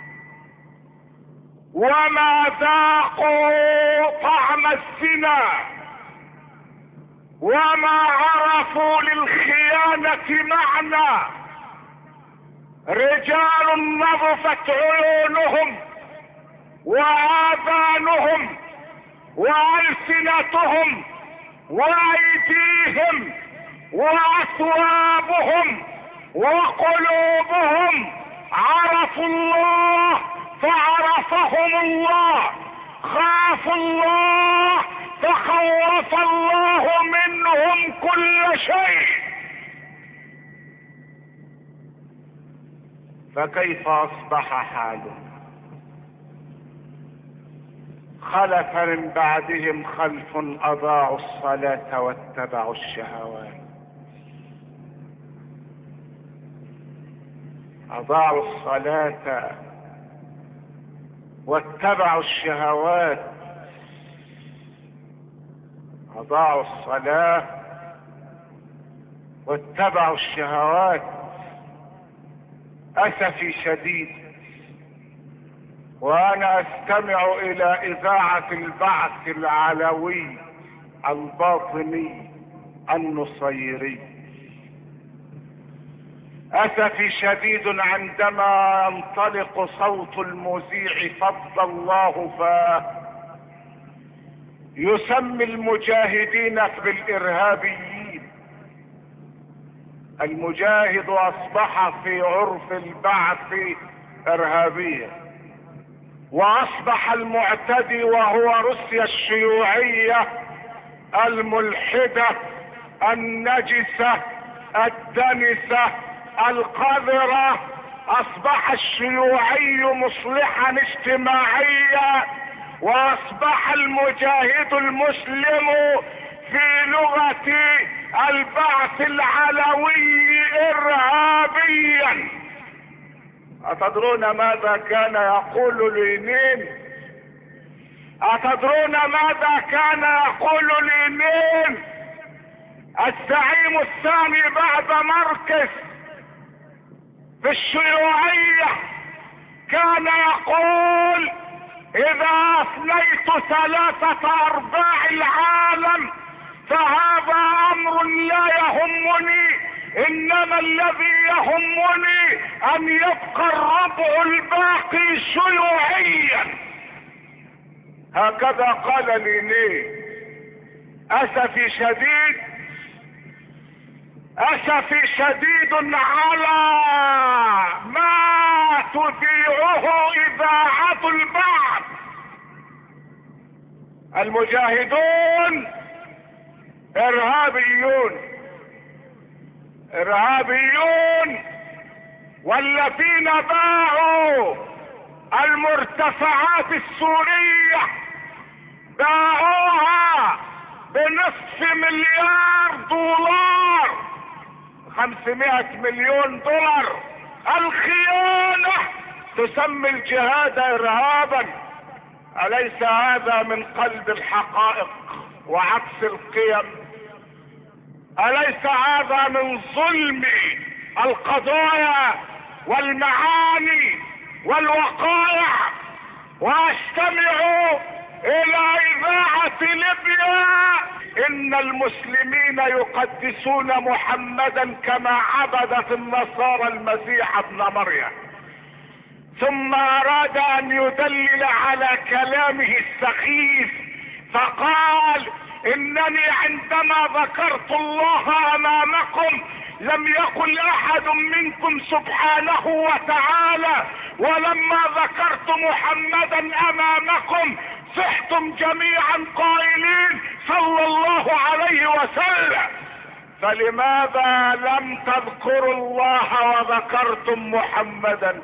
وما ذاقوا طعم الزنا وما عرفوا للخيانة معنى. رجال نظفت عيونهم وآذانهم وألسنتهم وأيديهم وأثوابهم وقلوبهم عرفوا الله فعرفهم الله، خافوا الله فخوف الله منهم كل شيء. فكيف أصبح حالهم؟ خلف من بعدهم خلف أضاعوا الصلاة واتبعوا الشهوات. أضاعوا الصلاة واتبعوا الشهوات. أضاعوا الصلاة واتبعوا الشهوات. أسفي شديد وأنا أستمع إلى إذاعة البعث العلوي الباطني النصيري. أسفي شديد عندما ينطلق صوت المذيع فض الله فاه يسمي المجاهدين بالإرهابيين. المجاهد أصبح في عرف البعث إرهابيا، وأصبح المعتدي وهو روسيا الشيوعية الملحدة النجسة الدنسة القذرة. أصبح الشيوعي مصلحا اجتماعيا، وأصبح المجاهد المسلم في لغة البعث العلوي إرهابيا. أتدرون ماذا كان يقول لينين؟ أتدرون ماذا كان يقول لينين الزعيم الثاني بعد ماركس في الشيوعية؟ كان يقول: إذا أفنيت 3/4 العالم فهذا أمر لا يهمني، إنما الذي يهمني أن يبقى الربع الباقي شيوعيا. هكذا قال لينين. أسفي شديد على ما تذيعه إذاعة البعث. المجاهدون إرهابيون، والذين باعوا المرتفعات السورية باعوها ب500 مليار دولار، 500 مليون دولار. الخيانة تسمي الجهاد إرهابا. أليس هذا من قلب الحقائق وعكس القيم؟ أليس هذا من ظلم القضايا والمعاني والوقائع؟ واستمع إلى إذاعة ليبيا: إن المسلمين يقدسون محمدا كما عبدت النصارى المسيح ابن مريم. ثم أراد أن يدلل على كلامه السخيف فقال: إنني عندما ذكرت الله أمامكم لم يقل أحد منكم سبحانه وتعالى، ولما ذكرت محمدا أمامكم صحتم جميعا قائلين صلى الله عليه وسلم، فلماذا لم تذكروا الله وذكرتم محمدا؟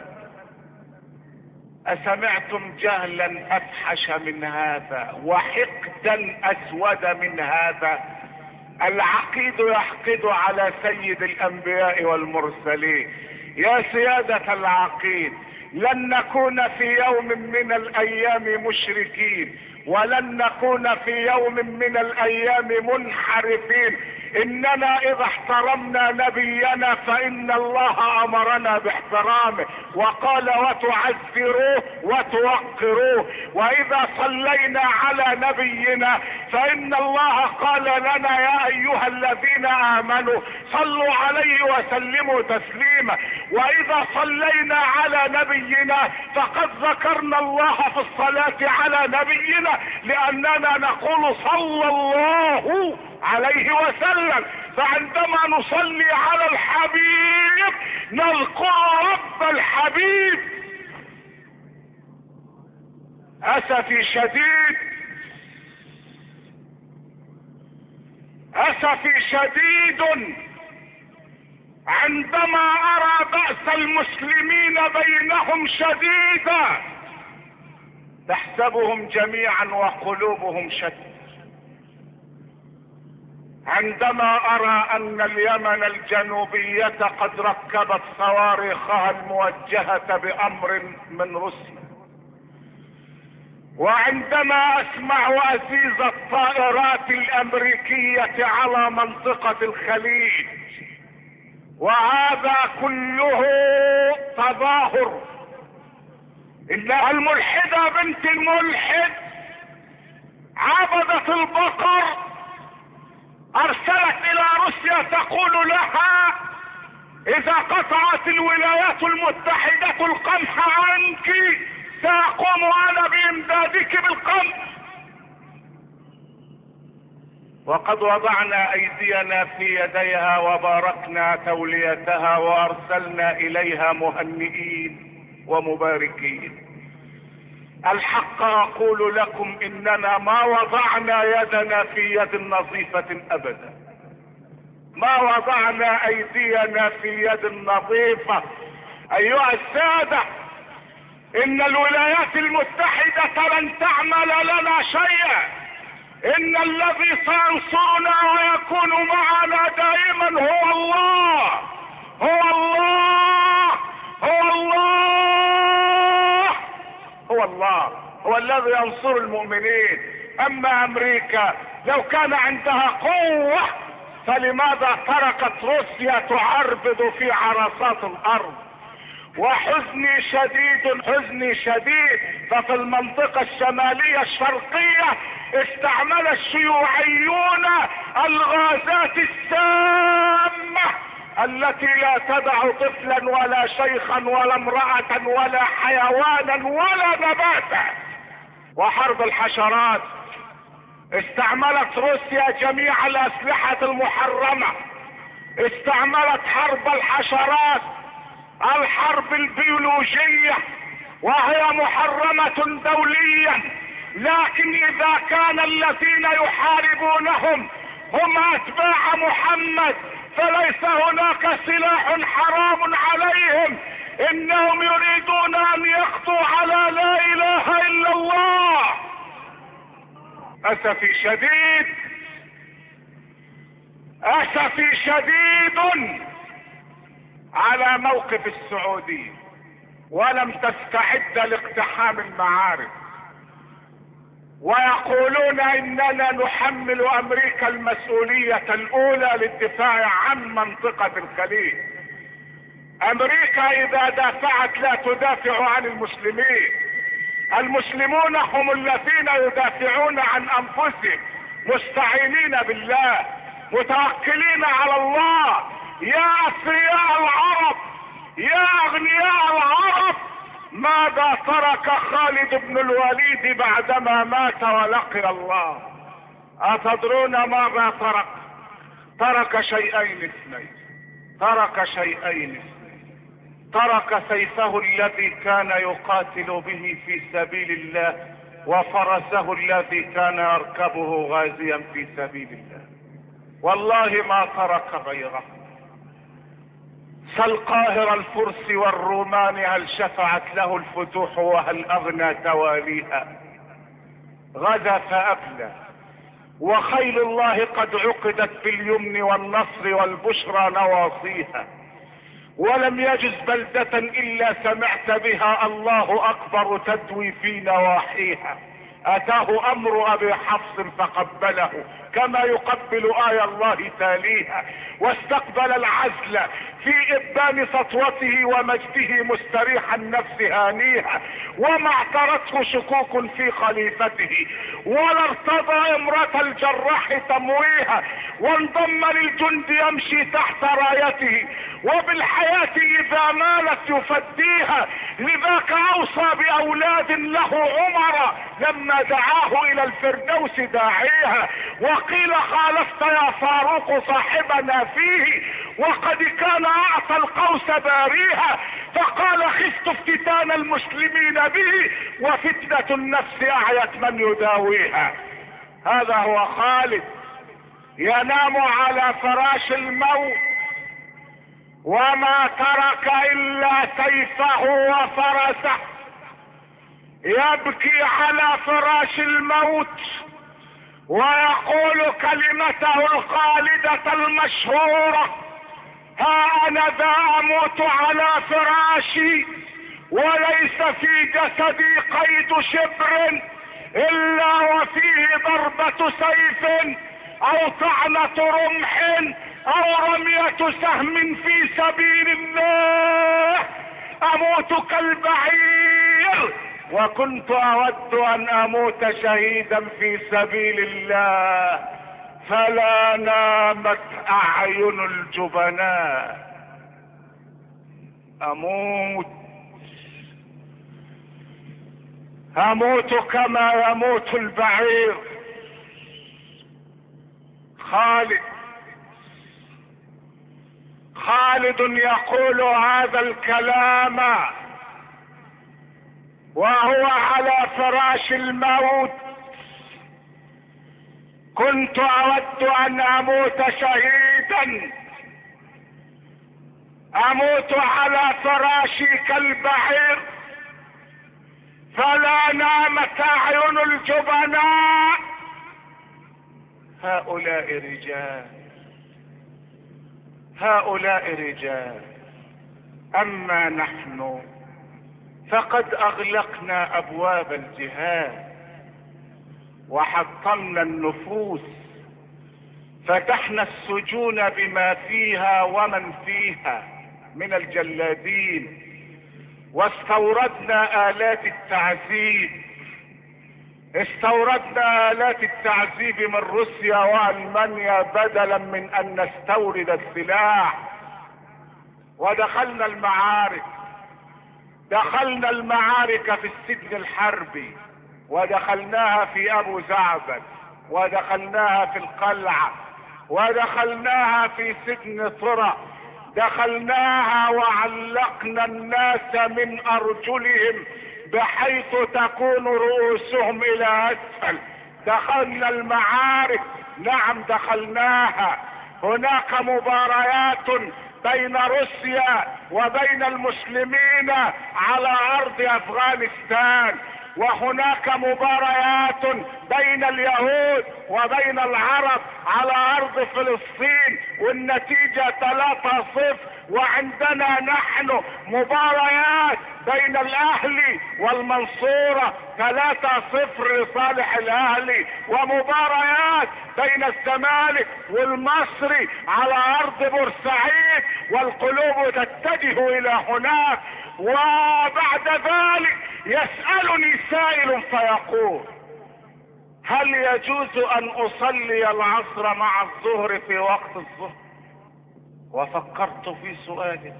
أسمعتم جهلا أفحش من هذا وحقدا أسود من هذا؟ العقيد يحقد على سيد الأنبياء والمرسلين. يا سيادة العقيد، لن نكون في يوم من الأيام مشركين، ولن نكون في يوم من الأيام منحرفين. إننا إذا احترمنا نبينا فإن الله أمرنا باحترامه وقال وتعزروه وتوقروه. وإذا صلينا على نبينا فإن الله قال لنا يا أيها الذين آمنوا صلوا عليه وسلموا تسليما. وإذا صلينا على نبينا فقد ذكرنا الله في الصلاة على نبينا، لأننا نقول صلى الله عليه وسلم. فعندما نصلي على الحبيب نذكر رب الحبيب. أسفي شديد، أسفي شديد عندما أرى بأس المسلمين بينهم شديدا، تحسبهم جميعا وقلوبهم شتى. عندما ارى ان اليمن الجنوبية قد ركبت صواريخها الموجهة بامر من روسيا، وعندما اسمع ازيز الطائرات الامريكية على منطقة الخليج، وهذا كله تظاهر. ان الملحدة بنت الملحد عبدت البقر ارسلت الى روسيا تقول لها اذا قطعت الولايات المتحدة القمح عنك ساقوم انا بامدادك بالقمح. وقد وضعنا ايدينا في يديها وباركنا توليتها وارسلنا اليها مهنئين ومباركين. الحق اقول لكم اننا ما وضعنا يدنا في يد نظيفة ابدا، ما وضعنا ايدينا في يد نظيفة. ايها السادة، ان الولايات المتحدة لن تعمل لنا شيئا. ان الذي سينصرنا ويكون معنا دائما هو الله، هو الله، هو الله، هو الله، هو الذي ينصر المؤمنين. اما امريكا لو كان عندها قوة فلماذا تركت روسيا تعربد في عرصات الارض؟ وحزني شديد، حزني شديد. ففي المنطقة الشمالية الشرقية استعمل الشيوعيون الغازات السامة التي لا تدع طفلا ولا شيخا ولا امرأة ولا حيوانا ولا نباتا. وحرب الحشرات، استعملت روسيا جميع الاسلحة المحرمة، استعملت حرب الحشرات، الحرب البيولوجية، وهي محرمة دوليا. لكن اذا كان الذين يحاربونهم هم اتباع محمد فليس هناك سلاح حرام عليهم. انهم يريدون ان يقضوا على لا اله الا الله. اسفي شديد، اسفي شديد على موقف السعودية، ولم تستعد لاقتحام المعارك، ويقولون اننا نحمل امريكا المسؤولية الاولى للدفاع عن منطقة الخليج. امريكا اذا دافعت لا تدافع عن المسلمين. المسلمون هم الذين يدافعون عن انفسهم مستعينين بالله متوكلين على الله. يا اثرياء العرب، يا اغنياء العرب، ماذا ترك خالد بن الوليد بعدما مات ولقي الله؟ اتدرون ماذا ترك؟ ترك شيئين اثنين، ترك شيئين اثنين. ترك سيفه الذي كان يقاتل به في سبيل الله وفرسه الذي كان يركبه غازيا في سبيل الله، والله ما ترك غيره. سل قاهر الفرس والرومان هل شفعت له الفتوح وهل اغنى تواليها؟ غدا فابلى، وخيل الله قد عقدت باليمن والنصر والبشرى نواصيها، ولم يجز بلدة الا سمعت بها الله اكبر تدوي في نواحيها. اتاه امر ابي حفص فقبله كما يقبل آية الله تاليها، واستقبل العزل في ابان سطوته ومجده مستريح النفس هانيها، وما اعترته شكوك في خليفته ولا ارتضى امرة الجراح تمويها، وانضم للجند يمشي تحت رايته وبالحياة اذا مالت يفديها. لذاك اوصى باولاد له عمر لما دعاه الى الفردوس داعيها، وقيل خالفت يا فاروق صاحبنا فيه وقد كان اعطى القوس باريها، فقال خفت افتتان المسلمين به وفتنة النفس اعيت من يداويها. هذا هو خالد ينام على فراش الموت وما ترك الا سيفه وفرسه، يبكي على فراش الموت ويقول كلمته الخالدة المشهورة: ها انا ذا اموت على فراشي وليس في جسدي قيد شبر الا وفيه ضربة سيف او طعنة رمح او رمية سهم في سبيل الله، اموت كالبعير وكنت اود ان اموت شهيدا في سبيل الله، فلا نامت اعين الجبناء. اموت كما يموت البعير. خالد يقول هذا الكلام وهو على فراش الموت: كنت اود ان اموت شهيدا، اموت على فراشي كالبعير، فلا نامت اعين الجبناء. هؤلاء رجال، اما نحن فقد اغلقنا ابواب الجهاد وحطمنا النفوس، فتحنا السجون بما فيها ومن فيها من الجلادين، واستوردنا آلات التعذيب من روسيا وألمانيا بدلا من ان نستورد السلاح. ودخلنا المعارك في السجن الحربي، ودخلناها في ابو زعبل، ودخلناها في القلعة، ودخلناها في سجن طرى، دخلناها وعلقنا الناس من ارجلهم بحيث تكون رؤوسهم الى اسفل. دخلنا المعارك، نعم دخلناها. هناك مباريات بين روسيا وبين المسلمين على ارض افغانستان، وهناك مباريات بين اليهود وبين العرب على ارض فلسطين، والنتيجة 3-0. وعندنا نحن مباريات بين الاهلي والمنصورة 3-0 لصالح الاهلي، ومباريات بين الزمالك والمصري على ارض بورسعيد، والقلوب تتجه الى هناك. وبعد ذلك يسألني سائل فيقول: هل يجوز ان اصلي العصر مع الظهر في وقت الظهر؟ وفكرت في سؤاله،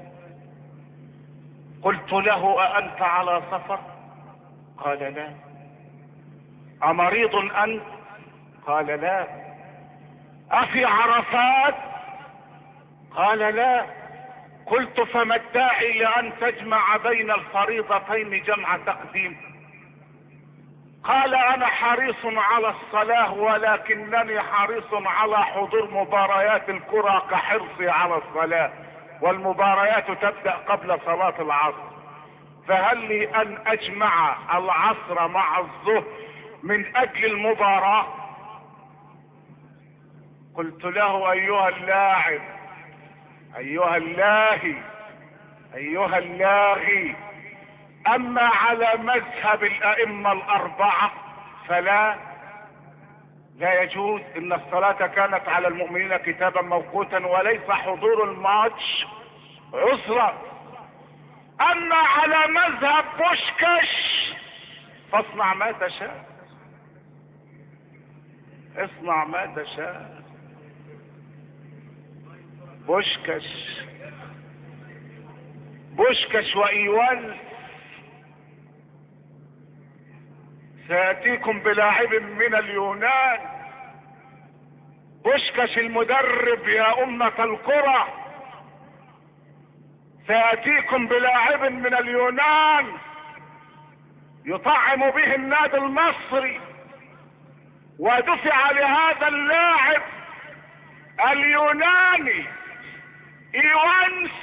قلت له: أأنت على سفر؟ قال لا. أمريض أنت؟ قال لا. أفي عرفات؟ قال لا. قلت: فما الداعي لأن تجمع بين الفريضتين جمع تقديم؟ قال انا حريص على الصلاة ولكنني حريص على حضور مباريات الكرة كحرصي على الصلاة، والمباريات تبدأ قبل صلاة العصر، فهل لي ان اجمع العصر مع الظهر من اجل المباراة؟ قلت له ايها اللاعب، ايها اللاهي، ايها اللاغي، اما على مذهب الائمة الاربعة فلا يجوز، ان الصلاة كانت على المؤمنين كتابا موقوتا وليس حضور الماتش عذرا. اما على مذهب بوشكاش فاصنع ما تشاء، اصنع ما تشاء. بوشكاش وايوان سيأتيكم بلاعب من اليونان. بوشكاش المدرب يا أمة الكرة سيأتيكم بلاعب من اليونان يطعم به النادي المصري، ودفع لهذا اللاعب اليوناني ايوانس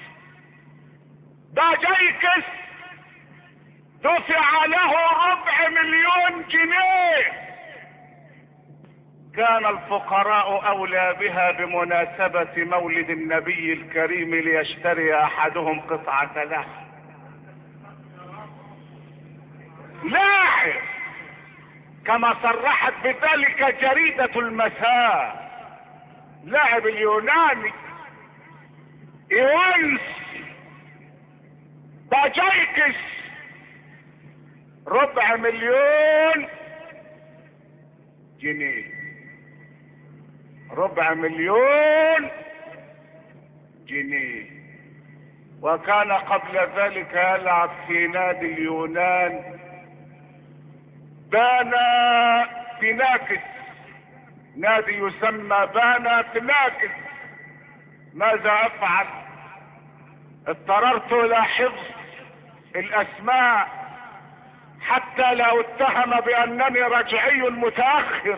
باجايكس دفع له 250,000 جنيه. كان الفقراء اولى بها بمناسبة مولد النبي الكريم ليشتري احدهم قطعة لحم. لاعب كما صرحت بذلك جريدة المساء، لاعب اليوناني ايوانس باجايكس 250,000 جنيه، 250,000 جنيه. وكان قبل ذلك يلعب في نادي اليونان بانا فيناكس، نادي يسمى بانا فيناكس. ماذا افعل؟ اضطررت الى حفظ الاسماء حتى لا اتهم بانني رجعي متاخر.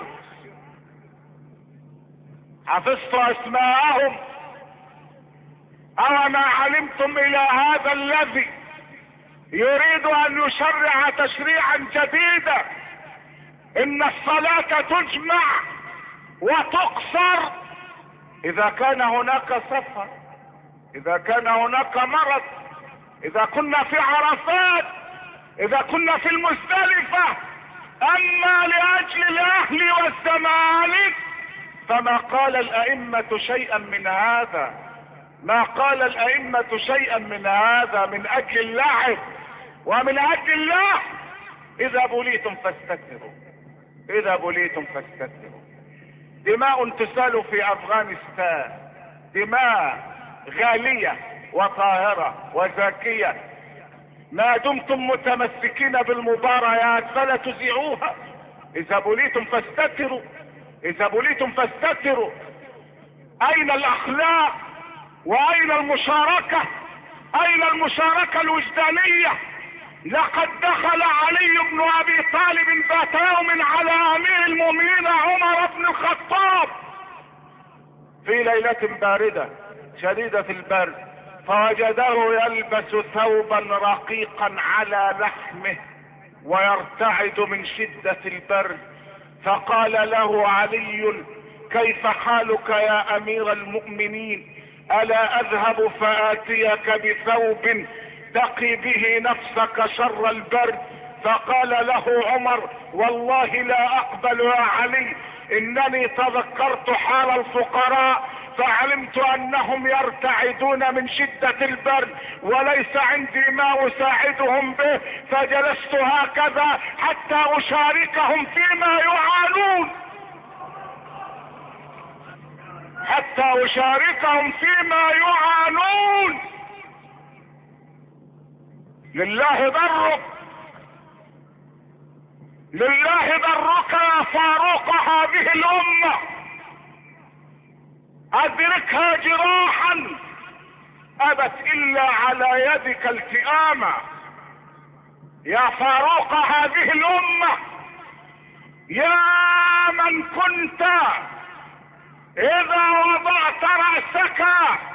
حفظت اسماءهم. او ما علمتم الى هذا الذي يريد ان يشرع تشريعا جديدا ان الصلاة تجمع وتقصر اذا كان هناك سفر، اذا كان هناك مرض، اذا كنا في عرفات، اذا كنا في المزدلفة. اما لاجل الاهلي والزمالك فما قال الائمة شيئا من هذا، ما قال الائمة شيئا من هذا. من اجل اللعب ومن اجل الله اذا بليتم فاستتروا، اذا بليتم فاستتروا. دماء تسال في افغانستان، دماء غالية وطاهرة وزاكية. ما دمتم متمسكين بالمباريات فلا تذيعوها. اذا بليتم فاستتروا، اذا بليتم فاستتروا. اين الاخلاق واين المشاركة؟ اين المشاركة الوجدانية؟ لقد دخل علي بن ابي طالب ذات يوم على امير المؤمنين عمر بن الخطاب في ليلة باردة شديدة البرد، فوجده يلبس ثوبا رقيقا على لحمه ويرتعد من شدة البرد، فقال له علي: كيف حالك يا امير المؤمنين؟ الا اذهب فاتيك بثوب تقي به نفسك شر البرد؟ فقال له عمر: والله لا اقبل يا علي، انني تذكرت حال الفقراء فعلمت انهم يرتعدون من شدة البرد وليس عندي ما اساعدهم به، فجلست هكذا حتى اشاركهم فيما يعانون، حتى اشاركهم فيما يعانون. لله برك، لله برك يا فاروق هذه الامة، ادركها جراحا ابت الا على يدك التئاما. يا فاروق هذه الامة يا من كنت اذا وضعت رأسك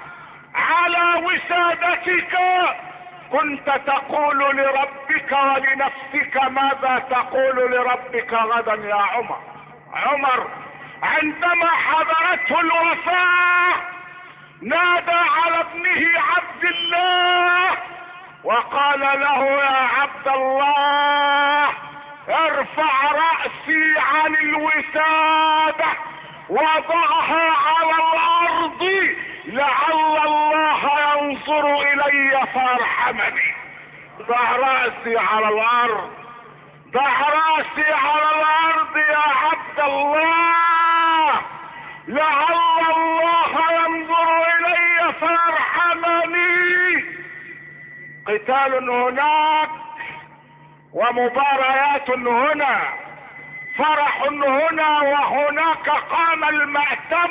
على وسادتك كنت تقول لربك ولنفسك ماذا تقول لربك غدا يا عمر. عمر عندما حضرته الوفاة نادى على ابنه عبد الله وقال له يا عبد الله ارفع رأسي عن الوسادة وضعها على الارض لعل الله ينظر الي فارحمني. ضع رأسي على الارض، ضع رأسي على الارض يا عبد الله لعل الله ينظر الي فارحمني. قتال هناك ومباريات هنا، فرح هنا وهناك قام المأتم،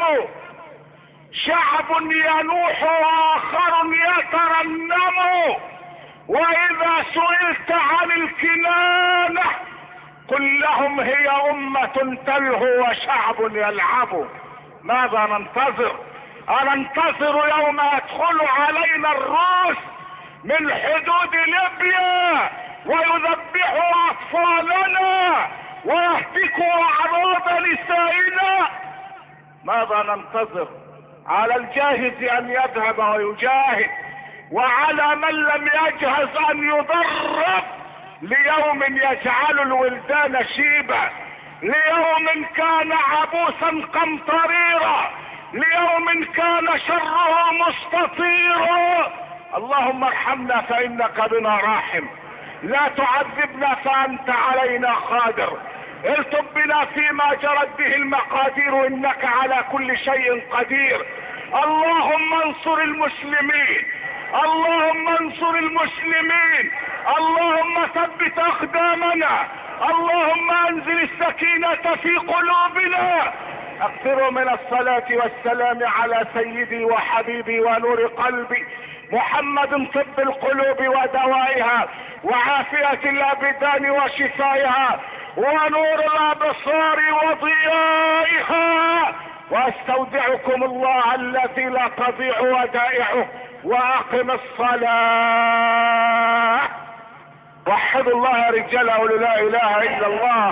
شعب ينوح واخر يترنم. واذا سئلت عن الكنانة قل لهم هي امة تلهو وشعب يلعب. ماذا ننتظر؟ أننتظر يوم يدخل علينا الروس من حدود ليبيا ويذبحوا اطفالنا ويهتكوا اعراض نسائنا؟ ماذا ننتظر؟ على الجاهز ان يذهب ويجاهد، وعلى من لم يجهز ان يضرب ليوم يجعل الولدان شيبا، ليوم كان عبوسا قمطريرا، ليوم كان شره مستطيرا. اللهم ارحمنا فانك بنا راحم، لا تعذبنا فانت علينا قادر، التب بنا فيما جرت به المقادير انك على كل شيء قدير. اللهم انصر المسلمين، اللهم انصر المسلمين، اللهم ثبت اقدامنا، اللهم انزل السكينة في قلوبنا. اكثروا من الصلاة والسلام على سيدي وحبيبي ونور قلبي محمد، طب القلوب ودوائها وعافية الابدان وشفائها ونور الابصار وضيائها. واستودعكم الله الذي لا تضيع ودائعه، واقم الصلاة. وحدوا الله يا رجال، قولوا لا اله الا الله.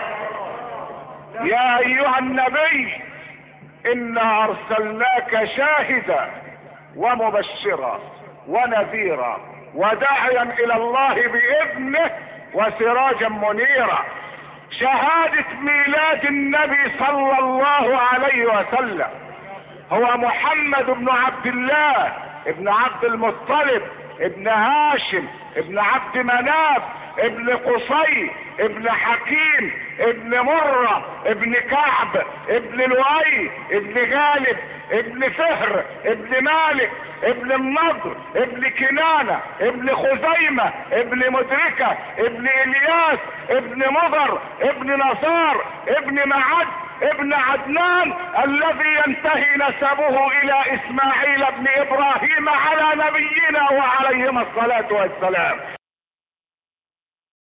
يا ايها النبي انا ارسلناك شاهدا ومبشرا ونذيرا وداعيا الى الله باذنه وسراجا منيرا. شهادة ميلاد النبي صلى الله عليه وسلم هو محمد بن عبد الله ابن عبد المطلب ابن هاشم ابن عبد مناف ابن قصي ابن حكيم ابن مرة ابن كعب ابن لؤي ابن غالب ابن فهر ابن مالك ابن النضر ابن كنانة ابن خزيمة ابن مدركة ابن الياس ابن مضر ابن نصار ابن معد ابن عدنان الذي ينتهي نسبه الى اسماعيل ابن ابراهيم على نبينا وعليهما الصلاة والسلام.